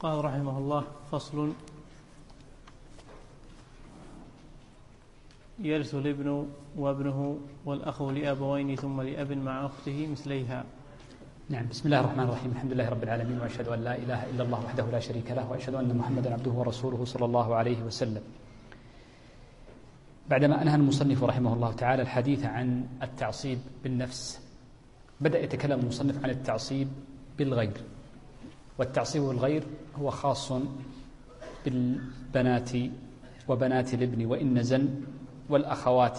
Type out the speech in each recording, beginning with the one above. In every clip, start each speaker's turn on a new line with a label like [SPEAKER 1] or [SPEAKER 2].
[SPEAKER 1] قال رحمه الله: فصل: يرث الابن وابنه والأخ لأبوين ثم لأب مع أخته مثليها.
[SPEAKER 2] نعم. بسم الله الرحمن الرحيم. الحمد لله رب العالمين، وأشهد أن لا إله إلا الله وحده لا شريك له، وأشهد أن محمدا عبده ورسوله صلى الله عليه وسلم. بعدما أنهى المصنف رحمه الله تعالى الحديث عن التعصيب بالنفس، بدأ يتكلم المصنف عن التعصيب بالغير. والتعصيب بالغير هو خاص بالبنات وبنات الابن وإن نزل، والأخوات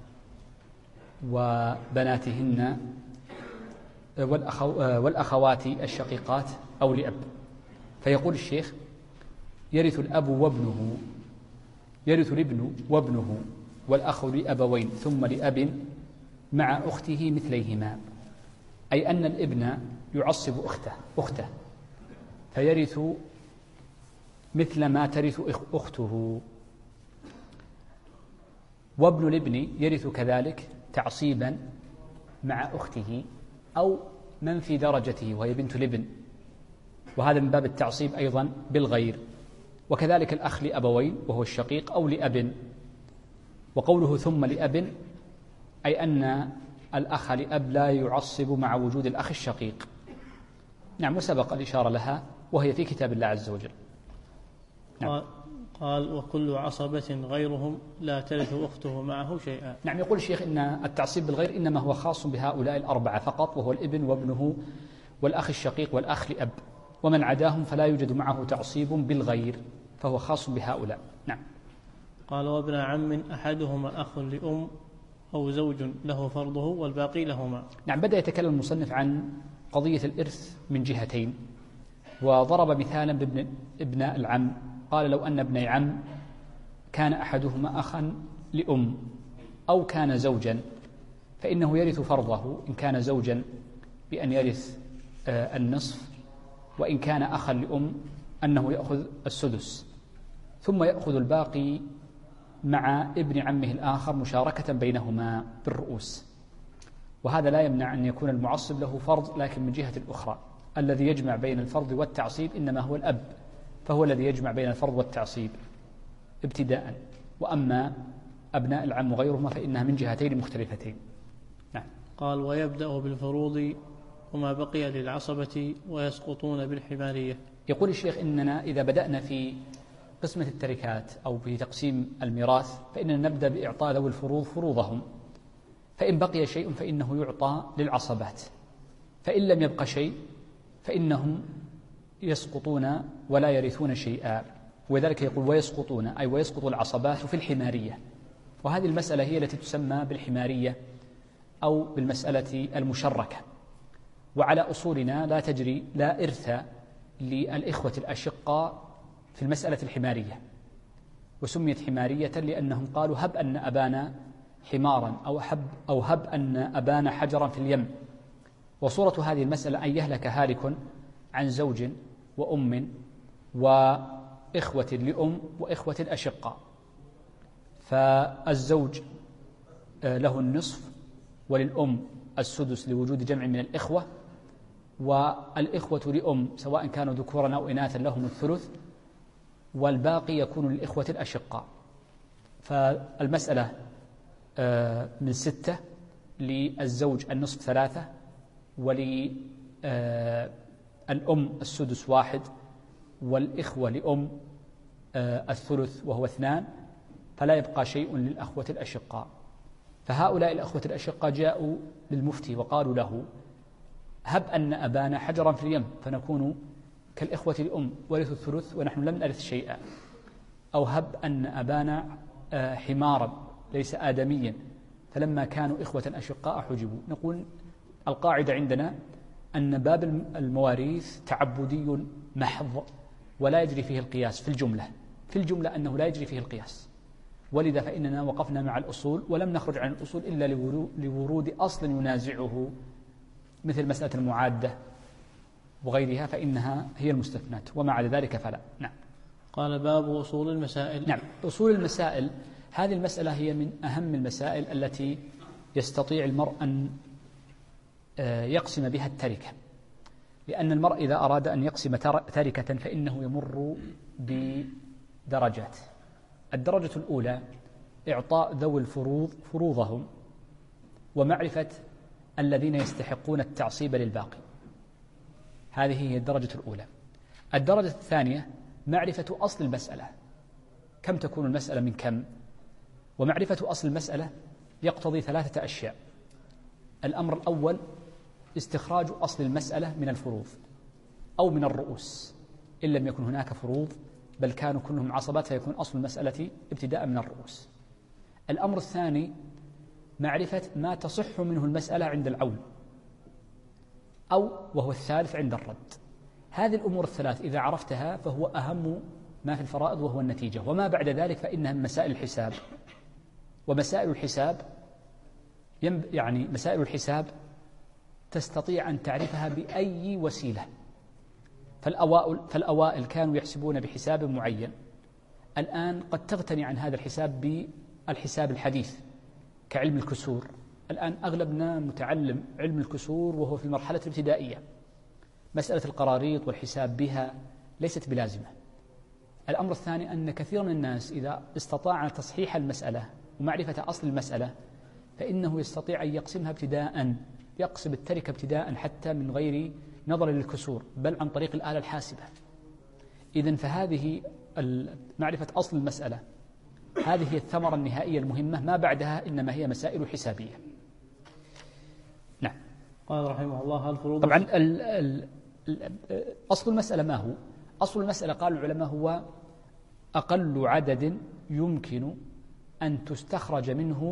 [SPEAKER 2] وبناتهن، والأخوات الشقيقات أو لأب. فيقول الشيخ: يرث الأب وابنه، يرث الابن وابنه والأخ لأبوين ثم لأب مع أخته مثليهما، أي أن الابن يعصب أخته فيرث مثل ما ترث أخته، وابن الابن يرث كذلك تعصيبا مع أخته أو من في درجته وهي بنت الابن، وهذا من باب التعصيب أيضا بالغير. وكذلك الأخ لأبوين وهو الشقيق أو لأب. وقوله ثم لأب أي أن الأخ لأب لا يعصب مع وجود الأخ الشقيق. نعم، وسبق الإشارة لها وهي في كتاب الله عز وجل.
[SPEAKER 1] نعم. قال: وكل عصبة غيرهم لا ترث أخته معه شيئا.
[SPEAKER 2] نعم، يقول الشيخ إن التعصيب بالغير إنما هو خاص بهؤلاء الأربعة فقط، وهو الابن وابنه والأخ الشقيق والأخ لأب، ومن عداهم فلا يوجد معه تعصيب بالغير، فهو خاص بهؤلاء. نعم.
[SPEAKER 1] قال: وابن عم أحدهما أخ لأم أو زوج له فرضه والباقي لهما.
[SPEAKER 2] نعم، بدأ يتكلم المصنف عن قضية الإرث من جهتين، وضرب مثالا بابناء العم. قال: لو أن ابني عم كان أحدهما أخا لأم أو كان زوجا فإنه يرث فرضه إن كان زوجا بأن يرث النصف، وإن كان أخا لأم أنه يأخذ السدس، ثم يأخذ الباقي مع ابن عمه الآخر مشاركة بينهما بالرؤوس. وهذا لا يمنع أن يكون المعصب له فرض، لكن من جهة الأخرى الذي يجمع بين الفرض والتعصيب إنما هو الأب، فهو الذي يجمع بين الفرض والتعصيب ابتداء. وأما أبناء العم وغيرهما فإنها من جهتين مختلفتين. نعم.
[SPEAKER 1] قال: ويبدأ بالفروض وما بقي للعصبة ويسقطون بالحمارية.
[SPEAKER 2] يقول الشيخ: إننا إذا بدأنا في قسمة التركات أو في تقسيم الميراث فإننا نبدأ بإعطاء ذوي الفروض فروضهم، فإن بقي شيء فإنه يعطى للعصبات، فإن لم يبق شيء فإنهم يسقطون ولا يرثون شيئا. وذلك يقول ويسقطون، أي ويسقط العصبات في الحمارية. وهذه المسألة هي التي تسمى بالحمارية أو بالمسألة المشركة. وعلى أصولنا لا تجري لا إرث للإخوة الأشقاء في المسألة الحمارية، وسميت حمارية لأنهم قالوا: هب أن أبانا حمارا أو هب أن أبانا حجرا في اليم. وصورة هذه المسألة أن يهلك هالك عن زوج وأم وإخوة لأم وإخوة الأشقاء، فالزوج له النصف وللأم السدس لوجود جمع من الإخوة، والإخوة لأم سواء كانوا ذكورا أو إناثا لهم الثلث، والباقي يكون للإخوة الأشقاء. فالمسألة من 6، للزوج النصف 3، وللأم السدس 1، والإخوة لأم الثلث وهو 2، فلا يبقى شيء للأخوة الأشقاء. فهؤلاء الأخوة الأشقاء جاءوا للمفتي وقالوا له: هب أن أبانا حجرا في اليم فنكون كالإخوة الأم ورث الثلث ونحن لم نرث شيئا، أو هب أن أبانا حمارا ليس آدميا فلما كانوا إخوة أشقاء حجبوا. نقول القاعدة عندنا أن باب المواريث تعبدي محض ولا يجري فيه القياس في الجملة أنه لا يجري فيه القياس، ولذا فإننا وقفنا مع الأصول ولم نخرج عن الأصول إلا لورود أصل ينازعه، مثل مسألة المعادة وغيرها فإنها هي المستثنات، وما عدا ذلك فلا. نعم.
[SPEAKER 1] قال: باب أصول المسائل.
[SPEAKER 2] نعم، أصول المسائل هذه المسألة هي من أهم المسائل التي يستطيع المرء أن يقسم بها التركة. لأن المرء إذا أراد أن يقسم تركة فإنه يمر بدرجات. الدرجة الأولى إعطاء ذوي الفروض فروضهم ومعرفة الذين يستحقون التعصيب للباقي، هذه هي الدرجة الأولى. الدرجة الثانية معرفة أصل المسألة، كم تكون المسألة من كم، ومعرفة أصل المسألة يقتضي 3 أشياء. الأمر الأول استخراج أصل المسألة من الفروض أو من الرؤوس إن لم يكن هناك فروض بل كانوا كلهم عصبات فيكون أصل المسألة ابتداء من الرؤوس. الأمر الثاني معرفة ما تصح منه المسألة عند العول، أو وهو الثالث عند الرد. هذه الأمور الثلاث إذا عرفتها فهو أهم ما في الفرائض وهو النتيجة، وما بعد ذلك فإنها من مسائل الحساب. ومسائل الحساب يعني مسائل الحساب تستطيع أن تعرفها بأي وسيلة. فالأوائل كانوا يحسبون بحساب معين، الآن قد تغتني عن هذا الحساب بالحساب الحديث كعلم الكسور. الآن أغلبنا متعلم علم الكسور وهو في المرحلة الابتدائية، مسألة القراريط والحساب بها ليست بلازمة. الأمر الثاني أن كثير من الناس إذا استطاع تصحيح المسألة ومعرفة أصل المسألة فإنه يستطيع أن يقسمها ابتداء، يقسم التركة ابتداء حتى من غير نظر للكسور بل عن طريق الآلة الحاسبة. إذن فهذه معرفة أصل المسألة هذه هي الثمرة النهائية المهمة، ما بعدها إنما هي مسائل حسابية. نعم.
[SPEAKER 1] قال رحمه الله الفروض.
[SPEAKER 2] طبعا أصل المسألة ما هو؟ أصل المسألة قال العلماء هو أقل عدد يمكن أن تستخرج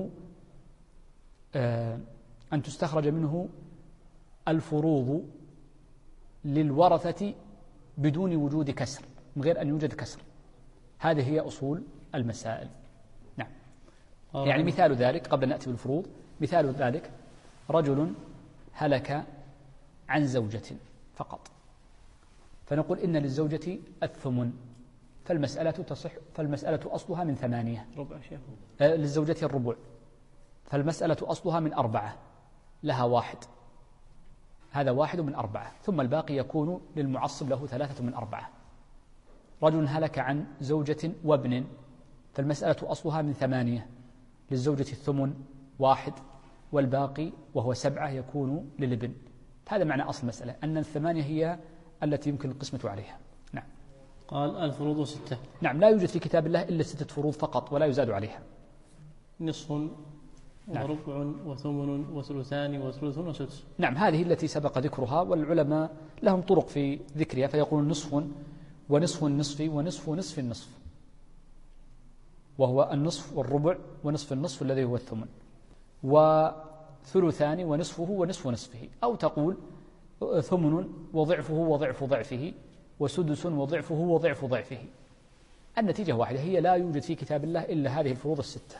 [SPEAKER 2] منه الفروض للورثة بدون وجود كسر، من غير أن يوجد كسر. هذه هي أصول المسائل. نعم. يعني مثال ذلك قبل أن نأتي بالفروض، مثال ذلك رجل هلك عن زوجة فقط، فنقول إن للزوجة الثمن، فالمسألة أصلها من 8. للزوجة الربع، فالمسألة أصلها من 4، لها 1، هذا 1 من 4، ثم الباقي يكون للمعصب له 3 من 4. رجل هلك عن زوجة وابن، فالمسألة أصلها من 8، للزوجة الثمن 1 والباقي وهو 7 يكون للابن. هذا معنى أصل المسألة، أن 8 هي التي يمكن القسمة عليها. نعم.
[SPEAKER 1] قال الفروض 6.
[SPEAKER 2] نعم، لا يوجد في كتاب الله إلا 6 فروض فقط ولا يزاد عليها.
[SPEAKER 1] نصف وربع وثمن وثلثان وثلث وسدس.
[SPEAKER 2] نعم، هذه التي سبق ذكرها، والعلماء لهم طرق في ذكرها، فيقولون نصف ونصف النصف ونصف نصف النصف، وهو النصف والربع ونصف النصف الذي هو الثمن، وثلثان ونصفه ونصف نصفه، أو تقول ثمن وضعفه وضعف ضعفه وسدس وضعفه وضعف ضعفه. النتيجة واحدة، هي لا يوجد في كتاب الله إلا هذه الفروض 6.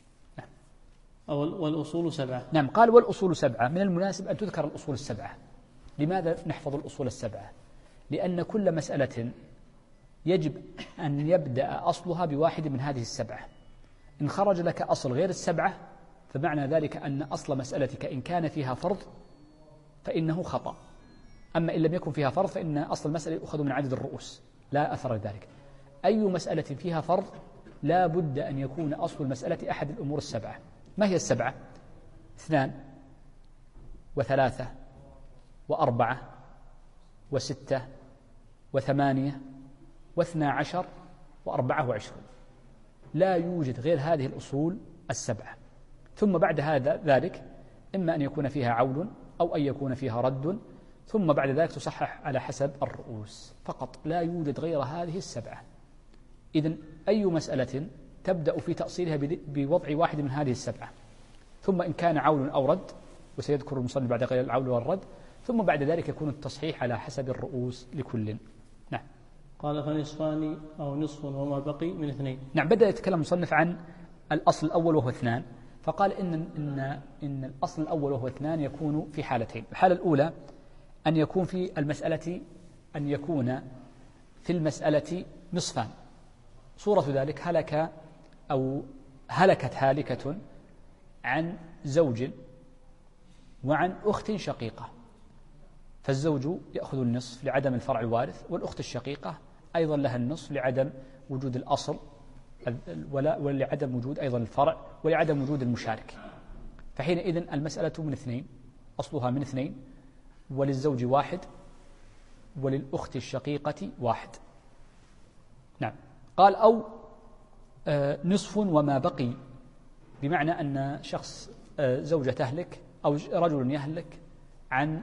[SPEAKER 1] والأصول 7.
[SPEAKER 2] نعم. قال والأصول 7. من المناسب أن تذكر الأصول 7. لماذا نحفظ الأصول 7؟ لأن كل مسألة يجب أن يبدأ أصلها بواحد من هذه 7. إن خرج لك أصل غير 7 فمعنى ذلك أن أصل مسألتك إن كان فيها فرض فإنه خطأ، أما إن لم يكن فيها فرض فإن أصل المسألة يؤخذ من عدد الرؤوس، لا أثر لذلك. أي مسألة فيها فرض لا بد أن يكون أصل المسألة أحد الأمور 7. ما هي 7؟ 2 و3 و4 و6 و8 و12 و24. لا يوجد غير هذه الأصول 7. ثم بعد ذلك إما أن يكون فيها عول أو أن يكون فيها رد، ثم بعد ذلك تصحح على حسب الرؤوس فقط، لا يوجد غير هذه 7. إذن أي مسألة تبدأ في تأصيلها بوضع واحد من هذه 7، ثم إن كان عول أو رد، وسيذكر المصنف بعد غير العول والرد، ثم بعد ذلك يكون التصحيح على حسب الرؤوس لكل. نعم.
[SPEAKER 1] قال فنصفان أو نصف وما بقي من 2.
[SPEAKER 2] نعم. بدأ يتكلم المصنف عن الأصل الأول وهو 2، فقال إن الأصل الأول وهو 2 يكون في حالتين. الحالة الأولى أن يكون في المسألة نصفان. صورة ذلك هلكت هالكة عن زوج وعن أخت شقيقة، فالزوج يأخذ النصف لعدم الفرع الوارث، والأخت الشقيقة أيضا لها النصف لعدم وجود الأصل ولعدم وجود أيضا الفرع ولعدم وجود المشارك. فحينئذ المسألة من اثنين، أصلها من اثنين، وللزوج واحد وللأخت الشقيقة واحد. نعم. قال أو نصف وما بقي، بمعنى أن شخص زوجة تهلك أو رجل يهلك عن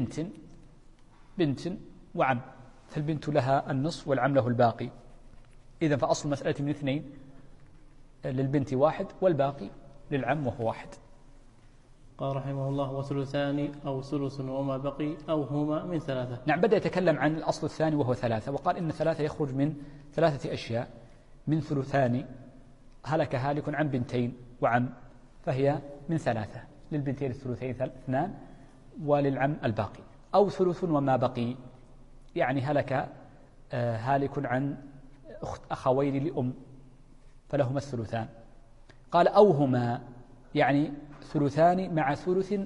[SPEAKER 2] بنت وعم، فالبنت لها النصف والعم له الباقي. إذن فأصل مسألة من اثنين، للبنت واحد والباقي للعم وهو واحد.
[SPEAKER 1] قال رحمه الله وثلثان أو ثلث وما بقي أو هما من ثلاثة.
[SPEAKER 2] نعم، بدأ يتكلم عن الأصل الثاني وهو ثلاثة، وقال إن ثلاثة يخرج من ثلاثة أشياء: من ثلثان هلك هالك عن بنتين وعم، فهي من ثلاثة، للبنتين الثلثين اثنان وللعم الباقي. أو ثلث وما بقي، يعني هلك هالك عن أخوين لأم فلهما الثلثان. قال أو هما، يعني ثلثان مع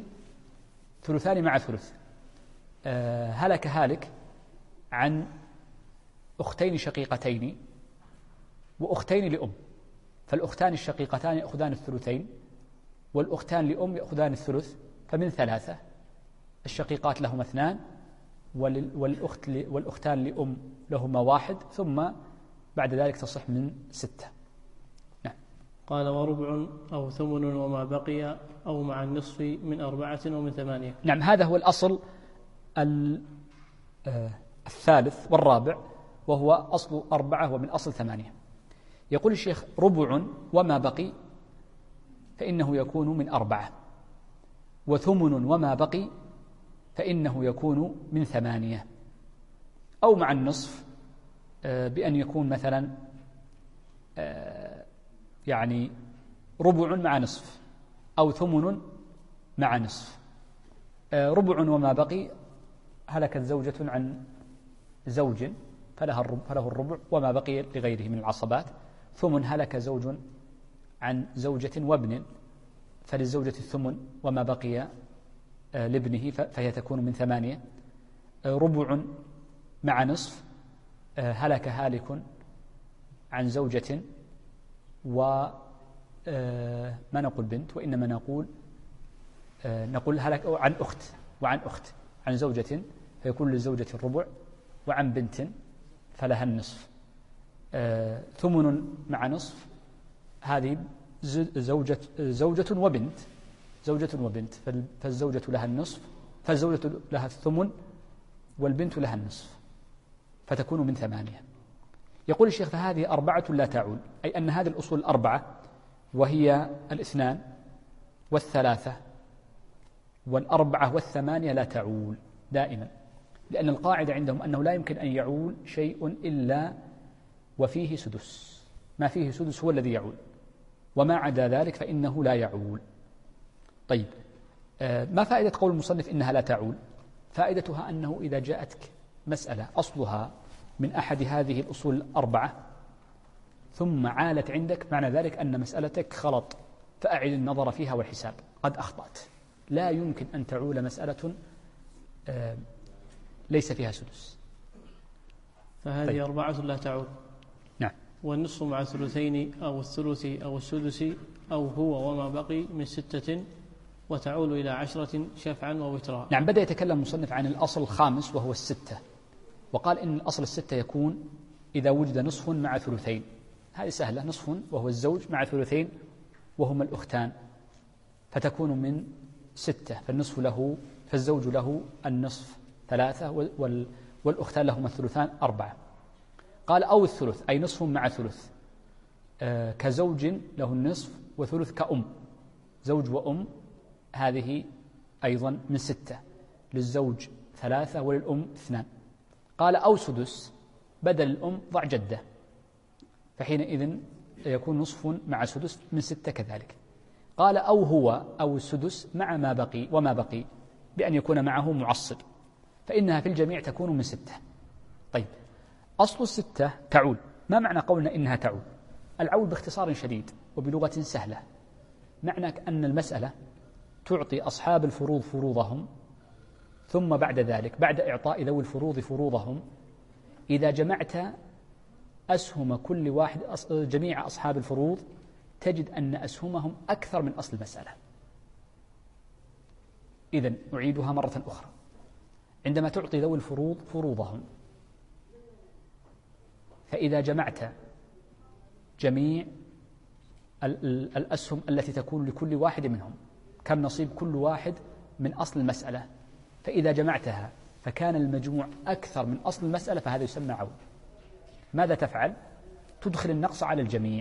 [SPEAKER 2] ثلث. هلك هالك عن أختين شقيقتين وأختين لأم، فالأختان الشقيقتان يأخذان الثلثين والأختان لأم يأخذان الثلث، فمن ثلاثة. الشقيقات لهما اثنان والأختان لأم لهما واحد، ثم بعد ذلك تصح من 6. نعم.
[SPEAKER 1] قال وربع أو ثمن وما بقي أو مع النصف من 4 ومن 8.
[SPEAKER 2] نعم، هذا هو الأصل الثالث والرابع، وهو أصل 4 ومن أصل 8. يقول الشيخ ربع وما بقي فإنه يكون من 4، وثمن وما بقي فإنه يكون من 8، أو مع النصف بأن يكون مثلا يعني ربع مع نصف أو ثمن مع نصف. ربع وما بقي، هلكت زوجة عن زوج فله الربع وما بقي لغيره من العصبات. ثمن هلك زوج عن زوجة وابن فللزوجة الثمن وما بقي لابنه فهي تكون من 8. ربع مع نصف، هلك هالك عن زوجة ما نقول بنت، وإنما نقول هلك عن أخت وعن أخت عن زوجة، فيكون للزوجة الربع، وعن بنت فلها النصف. ثمن مع نصف، هذه زوجة وبنت، فالزوجة لها النصف، فالزوجة لها الثمن والبنت لها النصف، فتكون من 8. يقول الشيخ فهذه 4 لا تعول، أي أن هذه الأصول 4 وهي 2 و3 و4 و8 لا تعول دائما، لأن القاعدة عندهم أنه لا يمكن أن يعول شيء إلا وفيه سدس، ما فيه سدس هو الذي يعول، وما عدا ذلك فإنه لا يعول. طيب، ما فائدة قول المصنف إنها لا تعول؟ فائدتها أنه إذا جاءتك مسألة أصلها من أحد هذه الأصول 4 ثم عالت عندك، معنى ذلك أن مسألتك خلط، فأعد النظر فيها والحساب، قد أخطأت. لا يمكن أن تعول مسألة ليس فيها سدس.
[SPEAKER 1] فهذه
[SPEAKER 2] طيب.
[SPEAKER 1] 4 لا تعول.
[SPEAKER 2] نعم.
[SPEAKER 1] والنصف مع ثلثين أو الثلث أو السدس أو هو وما بقي من 6 وتعول إلى 10 شفعا ووترا.
[SPEAKER 2] نعم، بدأ يتكلم المصنف عن الأصل الخامس وهو 6، وقال إن الأصل 6 يكون إذا وجد نصف مع ثلثين. هذه سهلة، نصف وهو الزوج مع ثلثين وهما الأختان، فتكون من 6، فالنصف له، فالزوج له النصف 3 والأختان لهما الثلثان 4. قال أو الثلث، أي نصف مع ثلث، كزوج له النصف وثلث كأم، زوج وأم، هذه أيضا من 6، للزوج 3 وللأم 2. قال أو سدس، بدل الأم ضع جدة، فحينئذ يكون نصف مع سدس من 6 كذلك. قال أو هو أو السدس مع ما بقي وما بقي، بأن يكون معه معصب، فإنها في الجميع تكون من 6. طيب، أصل 6 تعول. ما معنى قولنا إنها تعول؟ العول باختصار شديد وبلغة سهلة، معنى أن المسألة تعطي أصحاب الفروض فروضهم، ثم بعد ذلك بعد إعطاء ذوي الفروض فروضهم إذا جمعت أسهم كل واحد جميع أصحاب الفروض تجد أن أسهمهم أكثر من أصل المسألة. إذن أعيدها مرة أخرى. عندما تعطي ذوي الفروض فروضهم فإذا جمعت جميع الأسهم التي تكون لكل واحد منهم كم نصيب كل واحد من أصل المسألة، فإذا جمعتها فكان المجموع أكثر من أصل المسألة فهذا يسمى عون. ماذا تفعل؟ تدخل النقص على الجميع،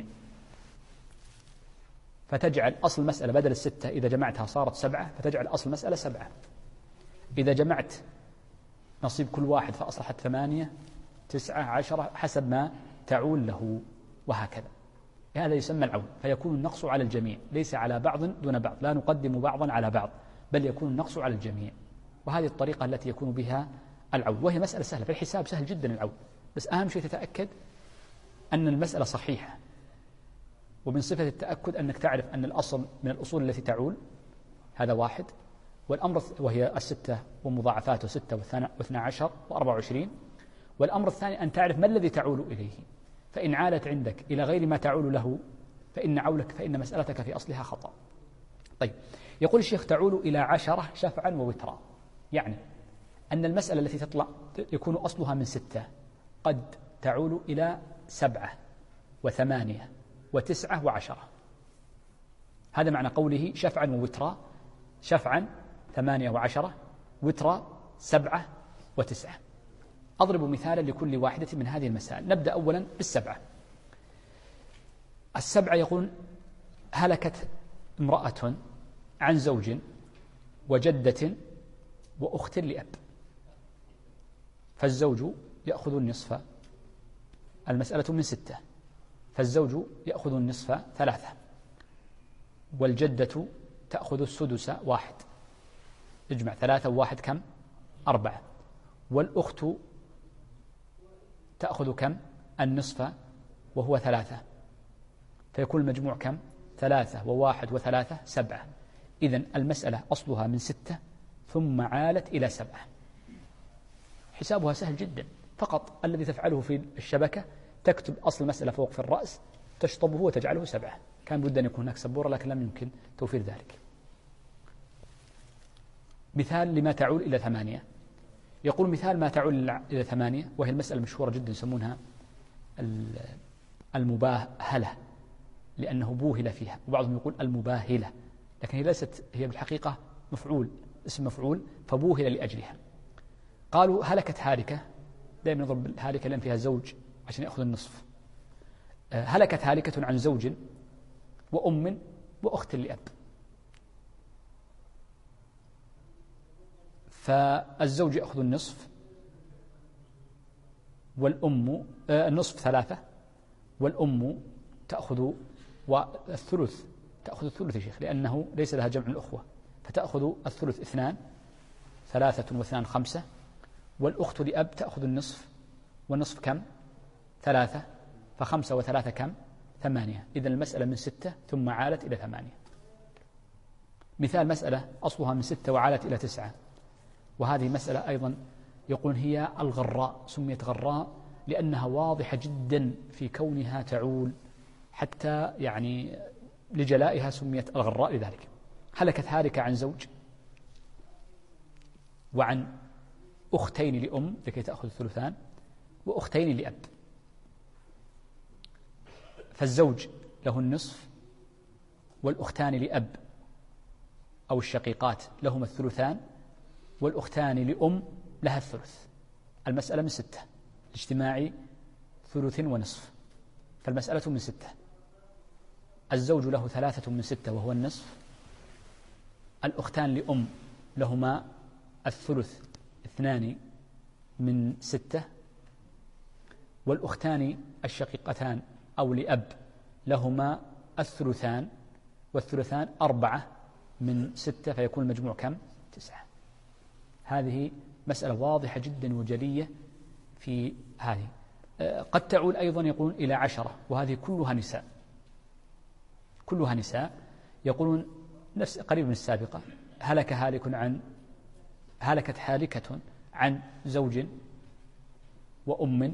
[SPEAKER 2] فتجعل أصل المسألة بدل 6 إذا جمعتها صارت 7، فتجعل أصل المسألة 7. إذا جمعت نصيب كل واحد فأصبحت 8 9 10 حسب ما تعول له، وهكذا. هذا يسمى العون. فيكون النقص على الجميع ليس على بعض دون بعض، لا نقدم بعضا على بعض، بل يكون النقص على الجميع. وهذه الطريقة التي يكون بها العون، وهي مسألة سهلة. في الحساب سهل جدا العون، بس أهم شيء تتأكد أن المسألة صحيحة. ومن صفة التأكد أنك تعرف أن الأصل من الأصول التي تعول، هذا واحد. والأمر وهي 6 ومضاعفاته 6 و12 و24. والأمر الثاني أن تعرف ما الذي تعول إليه، فإن عالت عندك إلى غير ما تعول له فإن مسألتك في أصلها خطأ. طيب، يقول الشيخ تعول إلى 10 شفعا ووترا، يعني أن المسألة التي تطلع يكون أصلها من 6 قد تعول إلى 7 و8 و9 و10. هذا معنى قوله شفعا ووترا. شفعا 8 و10، وترا 7 و9. أضرب مثالا لكل واحدة من هذه المسائل. نبدأ أولا بالسبعة. السبعة يقول هلكت امرأة عن زوج وجدة وأخت لأب، فالزوج يأخذ النصف. المسألة من 6، فالزوج يأخذ النصف 3، والجدة تأخذ السدس 1. اجمع 3 و1 كم؟ 4. والأخت تأخذ كم؟ النصف وهو 3، فيكون المجموع كم؟ 3 و1 و3 7. إذن المسألة أصلها من 6 ثم عالت إلى 7. حسابها سهل جدا، فقط الذي تفعله في الشبكة تكتب أصل المسألة فوق في الرأس، تشطبه وتجعله 7. كان بد أن يكون هناك سبورة لكن لم يمكن توفير ذلك. مثال لما تعول إلى 8. يقول مثال ما تعول إلى 8، وهي المسألة المشهورة جدا يسمونها المباهلة، لأنه بوهل فيها، وبعضهم يقول المباهلة، لكن هي ليست، هي بالحقيقة مفعول، اسم مفعول، فبوهل لأجلها. قالوا هلكت هالكة، دائما نضرب الهالكة لأن فيها زوج عشان يأخذ النصف. هلكت هالكة عن زوج وأم وأخت لأب، فالزوج يأخذ النصف، والأم النصف 3، والأم تأخذ والثلث، تأخذ الثلث يا شيخ، لأنه ليس لها جمع الأخوة، فتأخذ الثلث 2، 3 و2 5. والأخت لأب تأخذ النصف، والنصف كم؟ 3، ف5 و3 كم؟ 8. إذن المسألة من 6 ثم عالت إلى 8. مثال مسألة أصلها من 6 وعالت إلى 9، وهذه مسألة أيضا يقول هي الغراء، سميت غراء لأنها واضحة جدا في كونها تعول، حتى يعني لجلائها سميت الغراء لذلك. هلكت هالكة عن زوج وعن أختين لأم لكي تأخذ الثلثان، وأختين لأب، فالزوج له النصف، والأختان لأب أو الشقيقات لهما الثلثان، والأختان لأم لها الثلث. المسألة من 6، اجتماعي 3 ونصف، فالمسألة من 6. الزوج له 3 من 6 وهو النصف، الأختان لأم لهما الثلث 2 من 6، والأختان الشقيقتان أو لأب لهما الثلثان، والثلثان 4 من 6، فيكون المجموع كم؟ 9. هذه مسألة واضحة جدا وجلية في هذه. قد تعول أيضا يقولون إلى 10، وهذه كلها نساء، كلها نساء. يقولون نفس قريب من السابقة، هلك هالك عن هلكت هالكة عن زوج وأم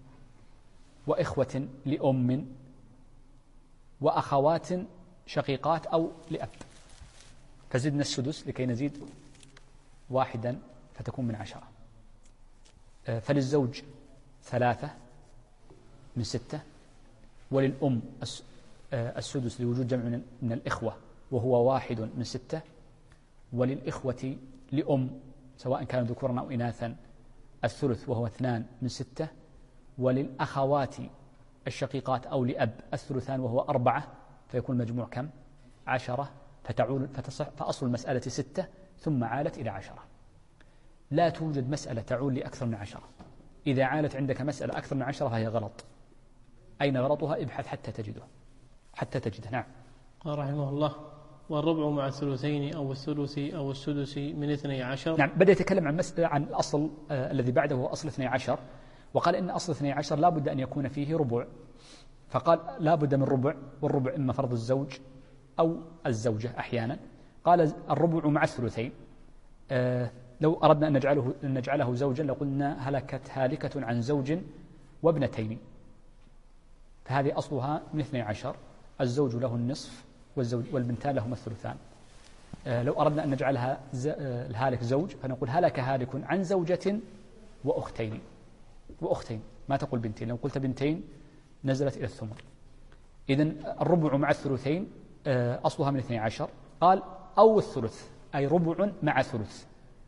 [SPEAKER 2] وإخوة لأم وأخوات شقيقات أو لأب، فزدنا السدس لكي نزيد واحدا فتكون من 10. فللزوج 3 من 6، وللأم السدس لوجود جمع من الإخوة وهو 1 من 6، وللإخوة لأم سواء كانوا ذكورا أو إناثا الثلث وهو 2 من 6، وللأخوات الشقيقات أو لأب الثلثان وهو 4، فيكون المجموع كم؟ 10، فأصل المسألة 6 ثم عالت إلى 10. لا توجد مسألة تعول لأكثر من 10. إذا عالت عندك مسألة أكثر من 10 فهي غلط. أين غلطها؟ ابحث حتى تجده. نعم.
[SPEAKER 1] قال رحمه الله: والربع مع الثلثين أو الثلث أو السدس من 12.
[SPEAKER 2] نعم، بدأ يتكلم عن الأصل الذي بعده هو أصل 12، وقال إن أصل 12 لا بد أن يكون فيه ربع، فقال لا بد من ربع، والربع إما فرض الزوج أو الزوجة أحيانا. قال الربع مع الثلثين. لو أردنا أن نجعله زوجا لقلنا هلكت هالكة عن زوج وابنتين، فهذه أصلها من 12، الزوج له النصف والبنتان لهما الثلثان. لو أردنا أن نجعلها الهالك زوج فنقول هلك هالك عن زوجة وأختين، ما تقول بنتين، لو قلت بنتين نزلت إلى الثمن. إذن الربع مع الثلثين أصلها من 12. قال أو الثلث، أي ربع مع ثلث.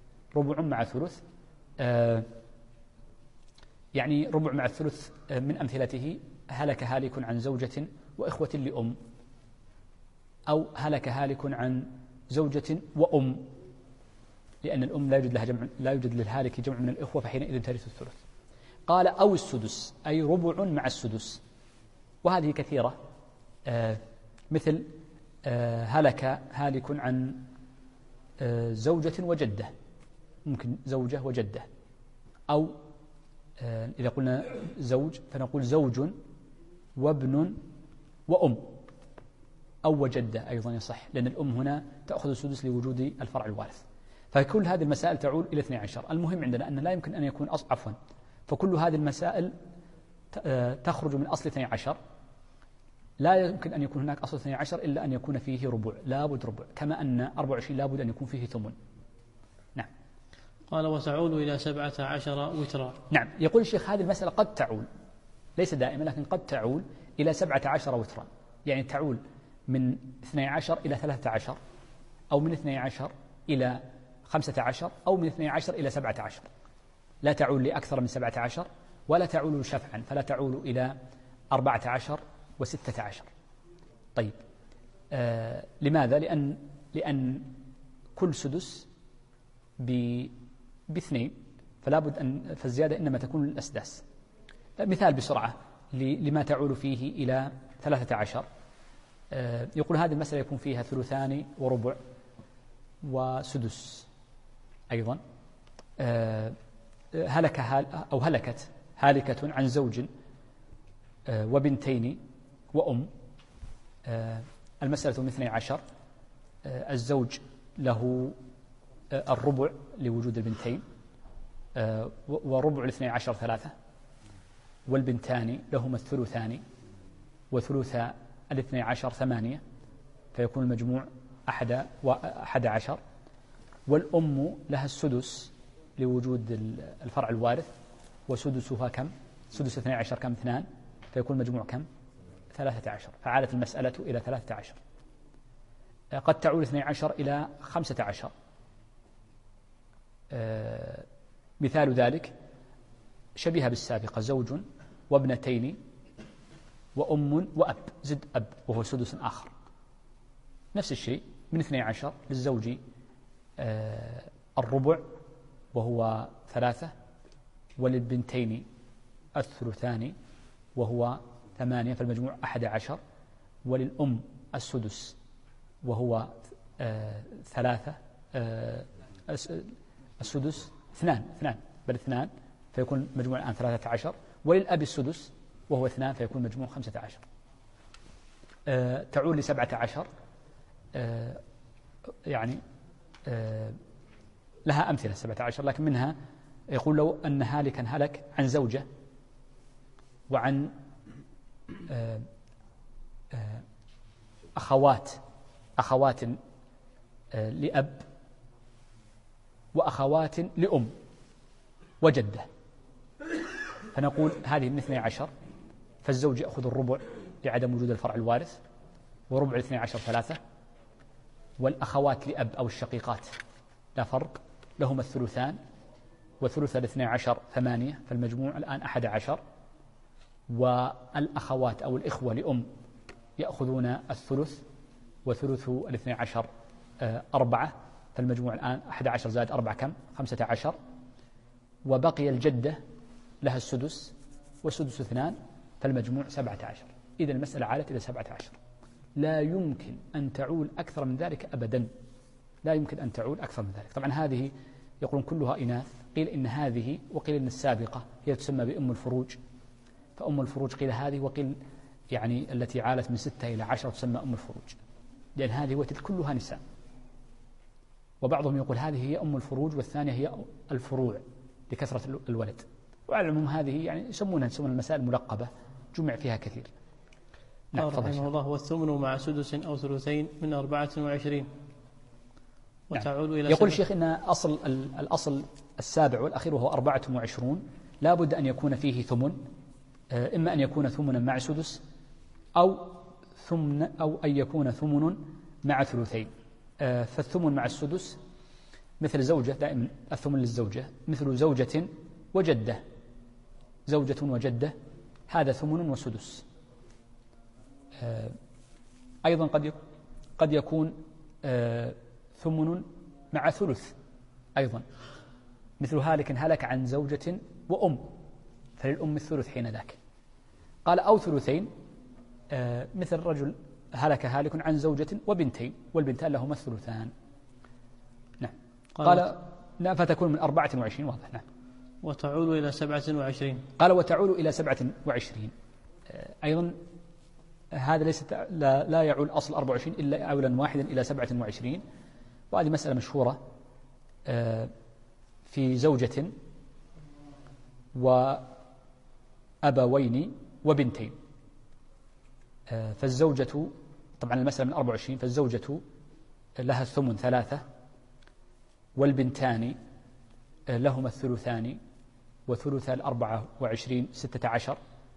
[SPEAKER 2] يعني ربع مع الثلث من أمثلته هلك هالك عن زوجة وإخوة لأم، أو هلك هالك عن زوجة وأم، لأن الأم لا يوجد للهالك جمع من الإخوة، فحينئذ ترث الثلث. قال أو السدس، أي ربع مع السدس، وهذه كثيرة، مثل هلك هالك عن زوجة وجدة، ممكن زوجة وجدة، أو إذا قلنا زوج فنقول زوج وابن وأم، أو وجدة أيضا يصح، لأن الأم هنا تأخذ السدس لوجود الفرع الوارث. فكل هذه المسائل تعول إلى 12. المهم عندنا أن لا يمكن أن يكون فكل هذه المسائل تخرج من أصل 12. لا يمكن أن يكون هناك أصل 12 إلا أن يكون فيه ربع، لا بد ربع، كما أن 24 لا بد أن يكون فيه ثمن. نعم.
[SPEAKER 1] قال وتعول إلى 17 وترا.
[SPEAKER 2] نعم، يقول الشيخ هذه المسألة قد تعول، ليس دائما لكن قد تعول إلى 17 وترا، يعني تعول من 12 إلى 13، أو من 12 إلى 15، أو من 12 إلى 17. لا تعول لأكثر من 17، ولا تعول شفعا، فلا تعول إلى 14 و16. طيب، لماذا؟ لأن كل سدس باثنين، فلا بد أن فالزيادة إنما تكون للأسداس. مثال بسرعة لما تعول فيه إلى 13. يقول هذه المسألة يكون فيها ثلثان وربع وسدس أيضا. هلكت هالكة عن زوج وبنتين وأم. المسألة من 12، الزوج له الربع لوجود البنتين، وربع 12 3، والبنتان لهما الثلثان، وثلث 12 8، فيكون المجموع 11، والأم لها السدس لوجود الفرع الوارث، وسدسها كم؟ سدس 12 كم؟ 2، فيكون المجموع كم؟ 13، فعادت المسألة إلى 13. قد تعول 12 إلى 15. مثال ذلك شبيه بالسابقة، زوج وابنتين وأم وأب، زد أب وهو سدس آخر. نفس الشيء من 12 للزوج الربع وهو 3، وللبنتين الثلثان وهو 8، فالمجموع 11، وللأم السدس وهو 3، السدس 2 بل 2، فيكون مجموع الآن 13، وللأب السدس وهو 2، فيكون مجموع 15. تعول ل 17، يعني لها أمثلة 17، لكن منها يقول لو أن هالكا هلك عن زوجة وعن أخوات لأب وأخوات لأم وجدة، فنقول هذه من 12، فالزوج يأخذ الربع لعدم وجود الفرع الوارث، وربع 12 3، والأخوات لأب أو الشقيقات لا فرق لهما الثلثان، وثلث 12 8، فالمجموع الآن 11، والأخوات أو الإخوة لأم يأخذون الثلث، وثلث 12 4، فالمجموع الآن 11 زائد 4 كم؟ 15، وبقي الجدة لها السدس، والسدس 2، فالمجموع 17. إذا المسألة عالت إلى 17، لا يمكن أن تعول أكثر من ذلك أبدا، لا يمكن أن تعول أكثر من ذلك. طبعا هذه يقولون كلها إناث، قيل إن هذه وقيل إن السابقة هي تسمى بأم الفروج، فأم الفروج قيل هذه، وقيل يعني التي عالت من 6 إلى 10 تسمى أم الفروج، لأن هذه وتلك كلها نساء. وبعضهم يقول هذه هي أم الفروج والثانية هي الفروع لكثرة الولد. وعلى العموم هذه يعني يسمونها المسائل الملقبة، جمع فيها كثير.
[SPEAKER 1] نعم. رحمه الله. والثمن مع سدس أو ثلثين من 24، وتعود إلى
[SPEAKER 2] يقول الشيخ إن الأصل السابع والأخير وهو 24، لا بد أن يكون فيه ثمن، إما أن يكون ثمنا مع سدس أو أن يكون ثمن مع ثلثين. فالثمن مع السدس مثل زوجة، دائما الثمن للزوجة، مثل زوجة وجدة، زوجة وجدة هذا ثمن وسدس. أيضا قد يكون ثمن مع ثلث أيضا، مثل هلك عن زوجة وأم، فللأم الثلث حين ذاك. قال أو ثلثين، مثل رجل هلك عن زوجة وبنتين، والبنتان لهما الثلثان. نعم. قال لا، فتكون من 24، واضح. نعم.
[SPEAKER 1] وتعول إلى 27.
[SPEAKER 2] قال وتعول إلى 27. أيضا هذا ليس لا يعول أصل 24 إلا عولا واحدا إلى 27، وهذه مسألة مشهورة في زوجة وأبوين وبنتين. فالزوجة طبعا المسألة من 24، فالزوجة لها الثمن 3، والبنتان لهما الثلثان، وثلث 24 16،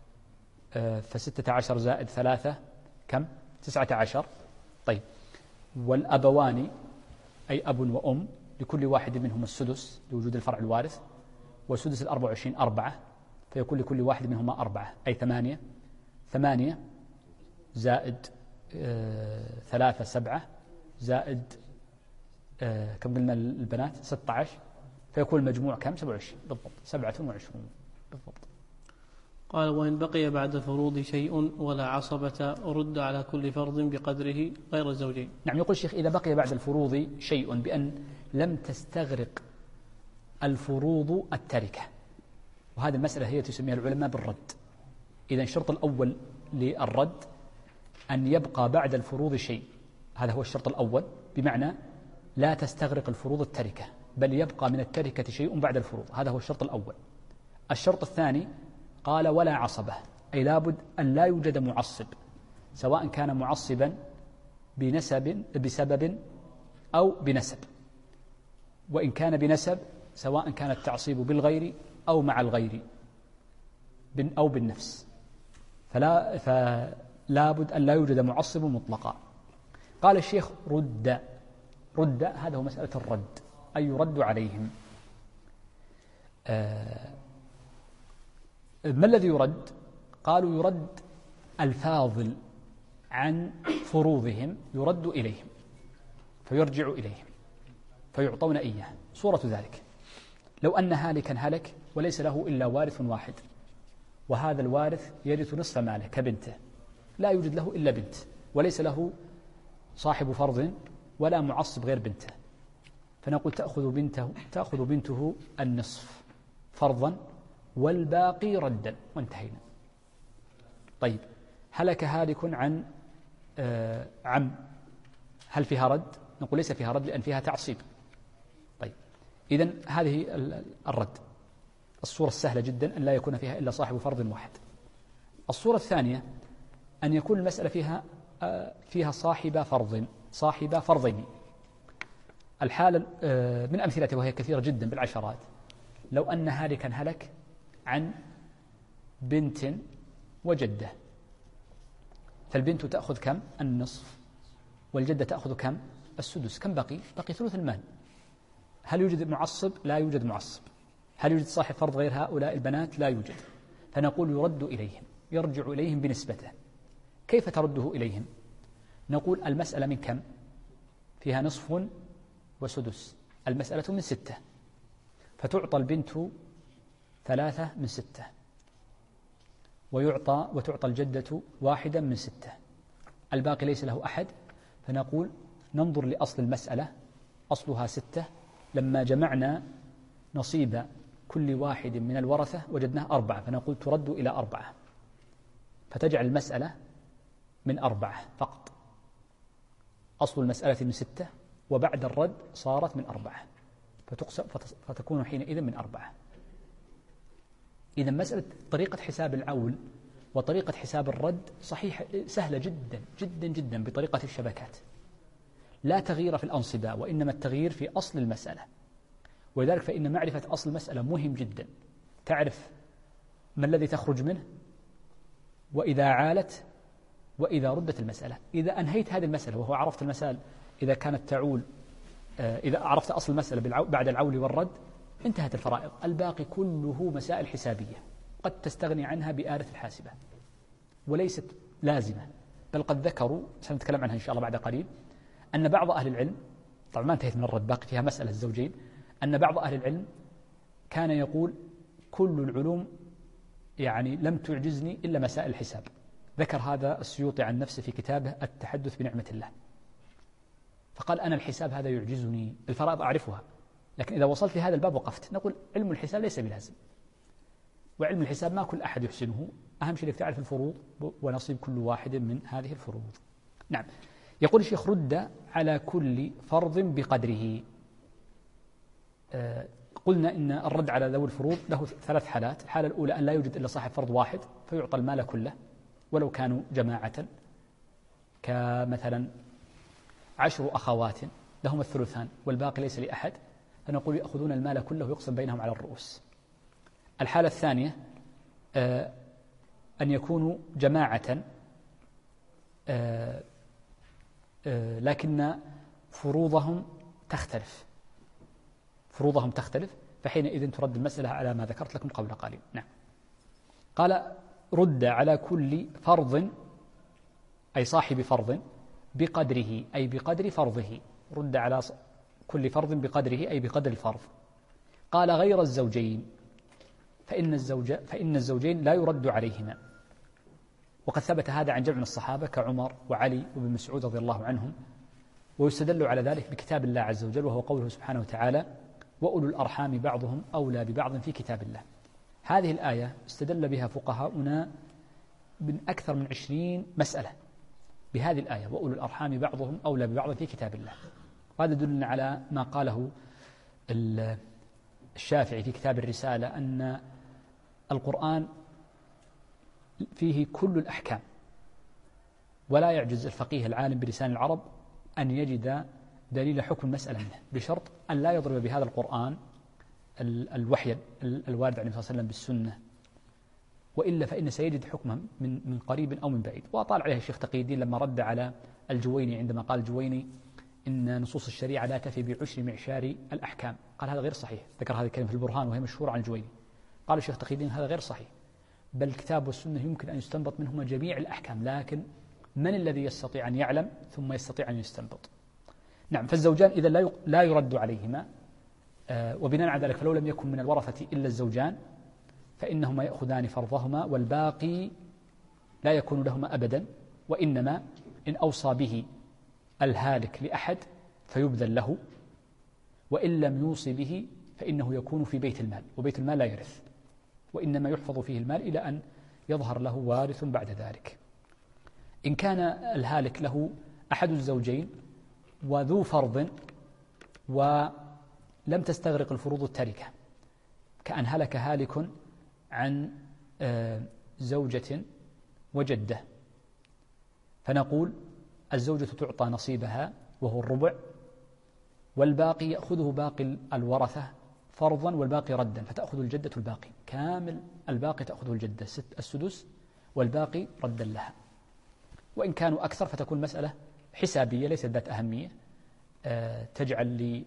[SPEAKER 2] ف16 زائد 3 كم؟ 19. طيب، والأبوان أي أب وأم لكل واحد منهم السدس لوجود الفرع الوارث، وسدس 24 4، فيكون لكل واحد منهما 4 أي 8 زائد 3 7 زائد كم قلنا البنات 16، فيكون المجموع كم؟ 27 بالضبط، 27 بالضبط.
[SPEAKER 1] قال وإن بقي بعد الفروض شيء ولا عصبة رد على كل فرض بقدره غير الزوجين.
[SPEAKER 2] نعم. يقول الشيخ إذا بقي بعد الفروض شيء بأن لم تستغرق الفروض التركة، وهذه المسألة هي تسميها العلماء بالرد. إذا الشرط الأول للرد أن يبقى بعد الفروض شيء، هذا هو الشرط الأول، بمعنى لا تستغرق الفروض التركة، بل يبقى من التركة شيء بعد الفروض، هذا هو الشرط الأول. الشرط الثاني قال ولا عصبة، أي لابد أن لا يوجد معصب، سواء كان معصبا بسبب أو بنسب، وإن كان بنسب سواء كان التعصيب بالغير أو مع الغير أو بالنفس، فلا بد أن لا يوجد معصب مطلقا. قال الشيخ رد هذا هو مسألة الرد، أي يرد عليهم. ما الذي يرد؟ قالوا يرد الفاضل عن فروضهم، يرد إليهم فيرجع إليهم فيعطون إياه. صورة ذلك لو أن هالكا هلك وليس له إلا وارث واحد، وهذا الوارث يرث نصف ماله كبنته، لا يوجد له إلا بنت، وليس له صاحب فرض ولا معصب غير بنته، فنقول تأخذ بنته النصف فرضا والباقي ردا، وانتهينا. طيب، هلك هالك عن عم، هل فيها رد؟ نقول ليس فيها رد لأن فيها تعصيب. طيب، إذن هذه الرد، الصورة السهلة جدا أن لا يكون فيها إلا صاحب فرض واحد. الصورة الثانية أن يكون المسألة فيها صاحب فرضين. الحالة من أمثلته وهي كثيرة جدا بالعشرات، لو أن هالكا هلك عن بنت وجدة، فالبنت تأخذ كم؟ النصف، والجدة تأخذ كم؟ السدس. كم بقي ثلث المال. هل يوجد معصب؟ لا يوجد معصب. هل يوجد صاحب فرض غير هؤلاء البنات؟ لا يوجد. فنقول يرد إليهم، يرجع إليهم بنسبته. كيف ترده إليهم؟ نقول المسألة من كم؟ فيها نصف وسدس، المسألة من 6، فتعطى البنت 3 من 6، وتعطى الجدة 1 من 6، الباقي ليس له أحد. فنقول ننظر لأصل المسألة، أصلها 6، لما جمعنا نصيب كل واحد من الورثة وجدناه 4، فنقول ترد إلى 4، فتجعل المسألة من 4 فقط. أصل المسألة من 6، وبعد الرد صارت من 4، فتكون حينئذ من 4. إذا مسألة طريقة حساب العول وطريقة حساب الرد صحيح سهلة جدا جدا جدا بطريقة الشبكات، لا تغيير في الأنصبة، وإنما التغيير في أصل المسألة. ولذلك فإن معرفة أصل المسألة مهم جدا، تعرف ما الذي تخرج منه، وإذا عالت، وإذا ردت المسألة. إذا أنهيت هذه المسألة وهو عرفت المسائل إذا كانت تعول، إذا عرفت أصل المسألة بعد العول والرد، انتهت الفرائض. الباقي كله مسائل حسابية قد تستغني عنها بآلة الحاسبة، وليست لازمة. بل قد ذكروا، سنتكلم عنها إن شاء الله بعد قليل، أن بعض أهل العلم، طبعا ما انتهيت من الرد، باقي فيها مسألة الزوجين، أن بعض أهل العلم كان يقول كل العلوم يعني لم تعجزني إلا مسائل الحساب. ذكر هذا السيوطي عن نفسه في كتابه التحدث بنعمة الله، فقال أنا الحساب هذا يعجزني، الفرائض أعرفها، لكن إذا وصلت لهذا الباب وقفت. نقول علم الحساب ليس بلازم، وعلم الحساب ما كل أحد يحسنه، أهم شيء تعرف الفروض ونصيب كل واحد من هذه الفروض. نعم. يقول الشيخ رد على كل فرض بقدره. قلنا إن الرد على ذوي الفروض له 3 حالات. الحالة الأولى أن لا يوجد إلا صاحب فرض واحد، فيعطى المال كله ولو كانوا جماعة، كمثلا 10 أخوات لهم الثلثان والباقي ليس لأحد، فنقول يأخذون المال كله ويقسم بينهم على الرؤوس. الحالة الثانية أن يكونوا جماعة لكن فروضهم تختلف، فحينئذ ترد المسألة على ما ذكرت لكم قبل قليل. نعم. قال رد على كل فرض، أي صاحب فرض، بقدره، أي بقدر فرضه. رد على كل فرض بقدره، أي بقدر الفرض. قال غير الزوجين، فإن الزوجين لا يرد عليهما، وقد ثبت هذا عن جمع من الصحابة كعمر وعلي وابن مسعود رضي الله عنهم. ويستدل على ذلك بكتاب الله عز وجل، وهو قوله سبحانه وتعالى وأولو الأرحام بعضهم أولى ببعض في كتاب الله. هذه الآية استدل بها فقهاؤنا من أكثر من 20 مسألة بهذه الآية، وأولو الأرحام بعضهم أولى ببعض في كتاب الله. وهذا يدلنا على ما قاله الشافعي في كتاب الرسالة، أن القرآن فيه كل الأحكام، ولا يعجز الفقيه العالم بلسان العرب أن يجد دليل حكم المسألة منه، بشرط أن لا يضرب بهذا القرآن الوحي الوارد عن النبي صلى الله عليه وسلم بالسنة، وإلا فإن سيجد حكمه من قريب أو من بعيد. وأطال عليه الشيخ تقي الدين لما رد على الجويني عندما قال الجويني إن نصوص الشريعة لا تفي بعشر معشار الأحكام، قال هذا غير صحيح. ذكر هذه الكلمة في البرهان وهي مشهورة عن الجويني. قال الشيخ تقي الدين هذا غير صحيح، بل الكتاب والسنة يمكن أن يستنبط منهما جميع الأحكام، لكن من الذي يستطيع أن يعلم ثم يستطيع أن يستنبط؟ نعم. فالزوجان إذا لا يرد عليهما، وبناء على ذلك فلو لم يكن من الورثة إلا الزوجان فإنهما يأخذان فرضهما، والباقي لا يكون لهما أبدا، وإنما إن أوصى به الهالك لأحد فيبذل له، وإن لم يوصي به فإنه يكون في بيت المال، وبيت المال لا يرث، وإنما يحفظ فيه المال إلى أن يظهر له وارث بعد ذلك. إن كان الهالك له أحد الزوجين وذو فرض لم تستغرق الفروض التركة، كأن هلك هالك عن زوجة وجدة، فنقول الزوجة تعطى نصيبها وهو الربع، والباقي يأخذه باقي الورثة فرضا والباقي ردا، فتأخذ الجدة الباقي كامل، الباقي تأخذه الجدة السدس والباقي ردا لها. وإن كانوا أكثر فتكون مسألة حسابية ليست ذات أهمية، تجعل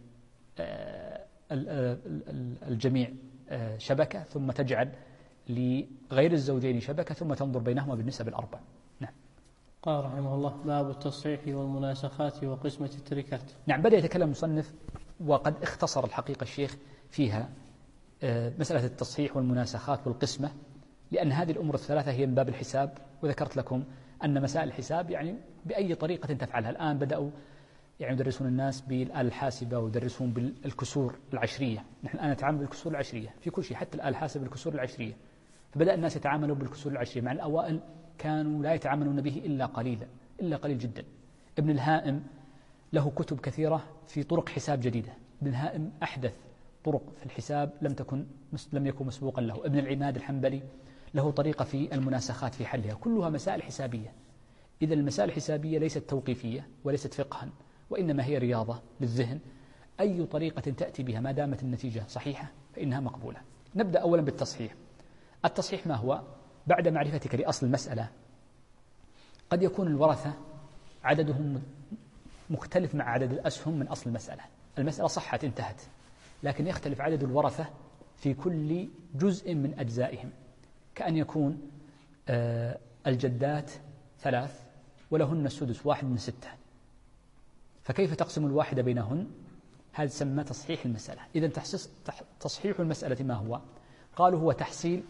[SPEAKER 2] للجميع شبكة، ثم تجعل لغير الزوجين شبكة، ثم تنظر بينهما بالنسب الأربع. نعم.
[SPEAKER 1] قال رحمه الله: باب التصحيح والمناسخات وقسمة التركات.
[SPEAKER 2] نعم، بدأ يتكلم المصنف وقد اختصر الحقيقة الشيخ فيها مسألة التصحيح والمناسخات والقسمة، لأن هذه الأمور الثلاثة هي من باب الحساب، وذكرت لكم أن مسائل الحساب يعني بأي طريقة تفعلها. الآن بدأوا يعني يدرسون الناس بالآلة الحاسبة ويدرسون بالكسور العشرية. نحن الآن نتعامل بالكسور العشرية في كل شيء، حتى الآلة الحاسبة بالكسور العشرية. فبدأ الناس يتعاملوا بالكسور العشرية، مع الأوائل كانوا لا يتعاملون به إلا قليل جدا. ابن الهائم له كتب كثيرة في طرق حساب جديدة. ابن الهائم أحدث طرق في الحساب لم يكن مسبوقا له. ابن العماد الحنبلي له طريقة في المناسخات في حلها، كلها مسائل حسابية. إذا المسائل الحسابية ليست توقيفية وليست فقها، وإنما هي رياضة للذهن. أي طريقة تأتي بها ما دامت النتيجة صحيحة فإنها مقبولة. نبدأ أولا بالتصحيح. التصحيح ما هو؟ بعد معرفتك لأصل المسألة، قد يكون الورثة عددهم مختلف مع عدد الأسهم من أصل المسألة. المسألة صحت انتهت، لكن يختلف عدد الورثة في كل جزء من أجزائهم، كأن يكون الجدات 3 ولهن السدس 1 من 6، فكيف تقسم الواحدة بينهن؟ هذا يسمى تصحيح المسألة. إذن تصحيح المسألة ما هو؟ قالوا هو تحصيل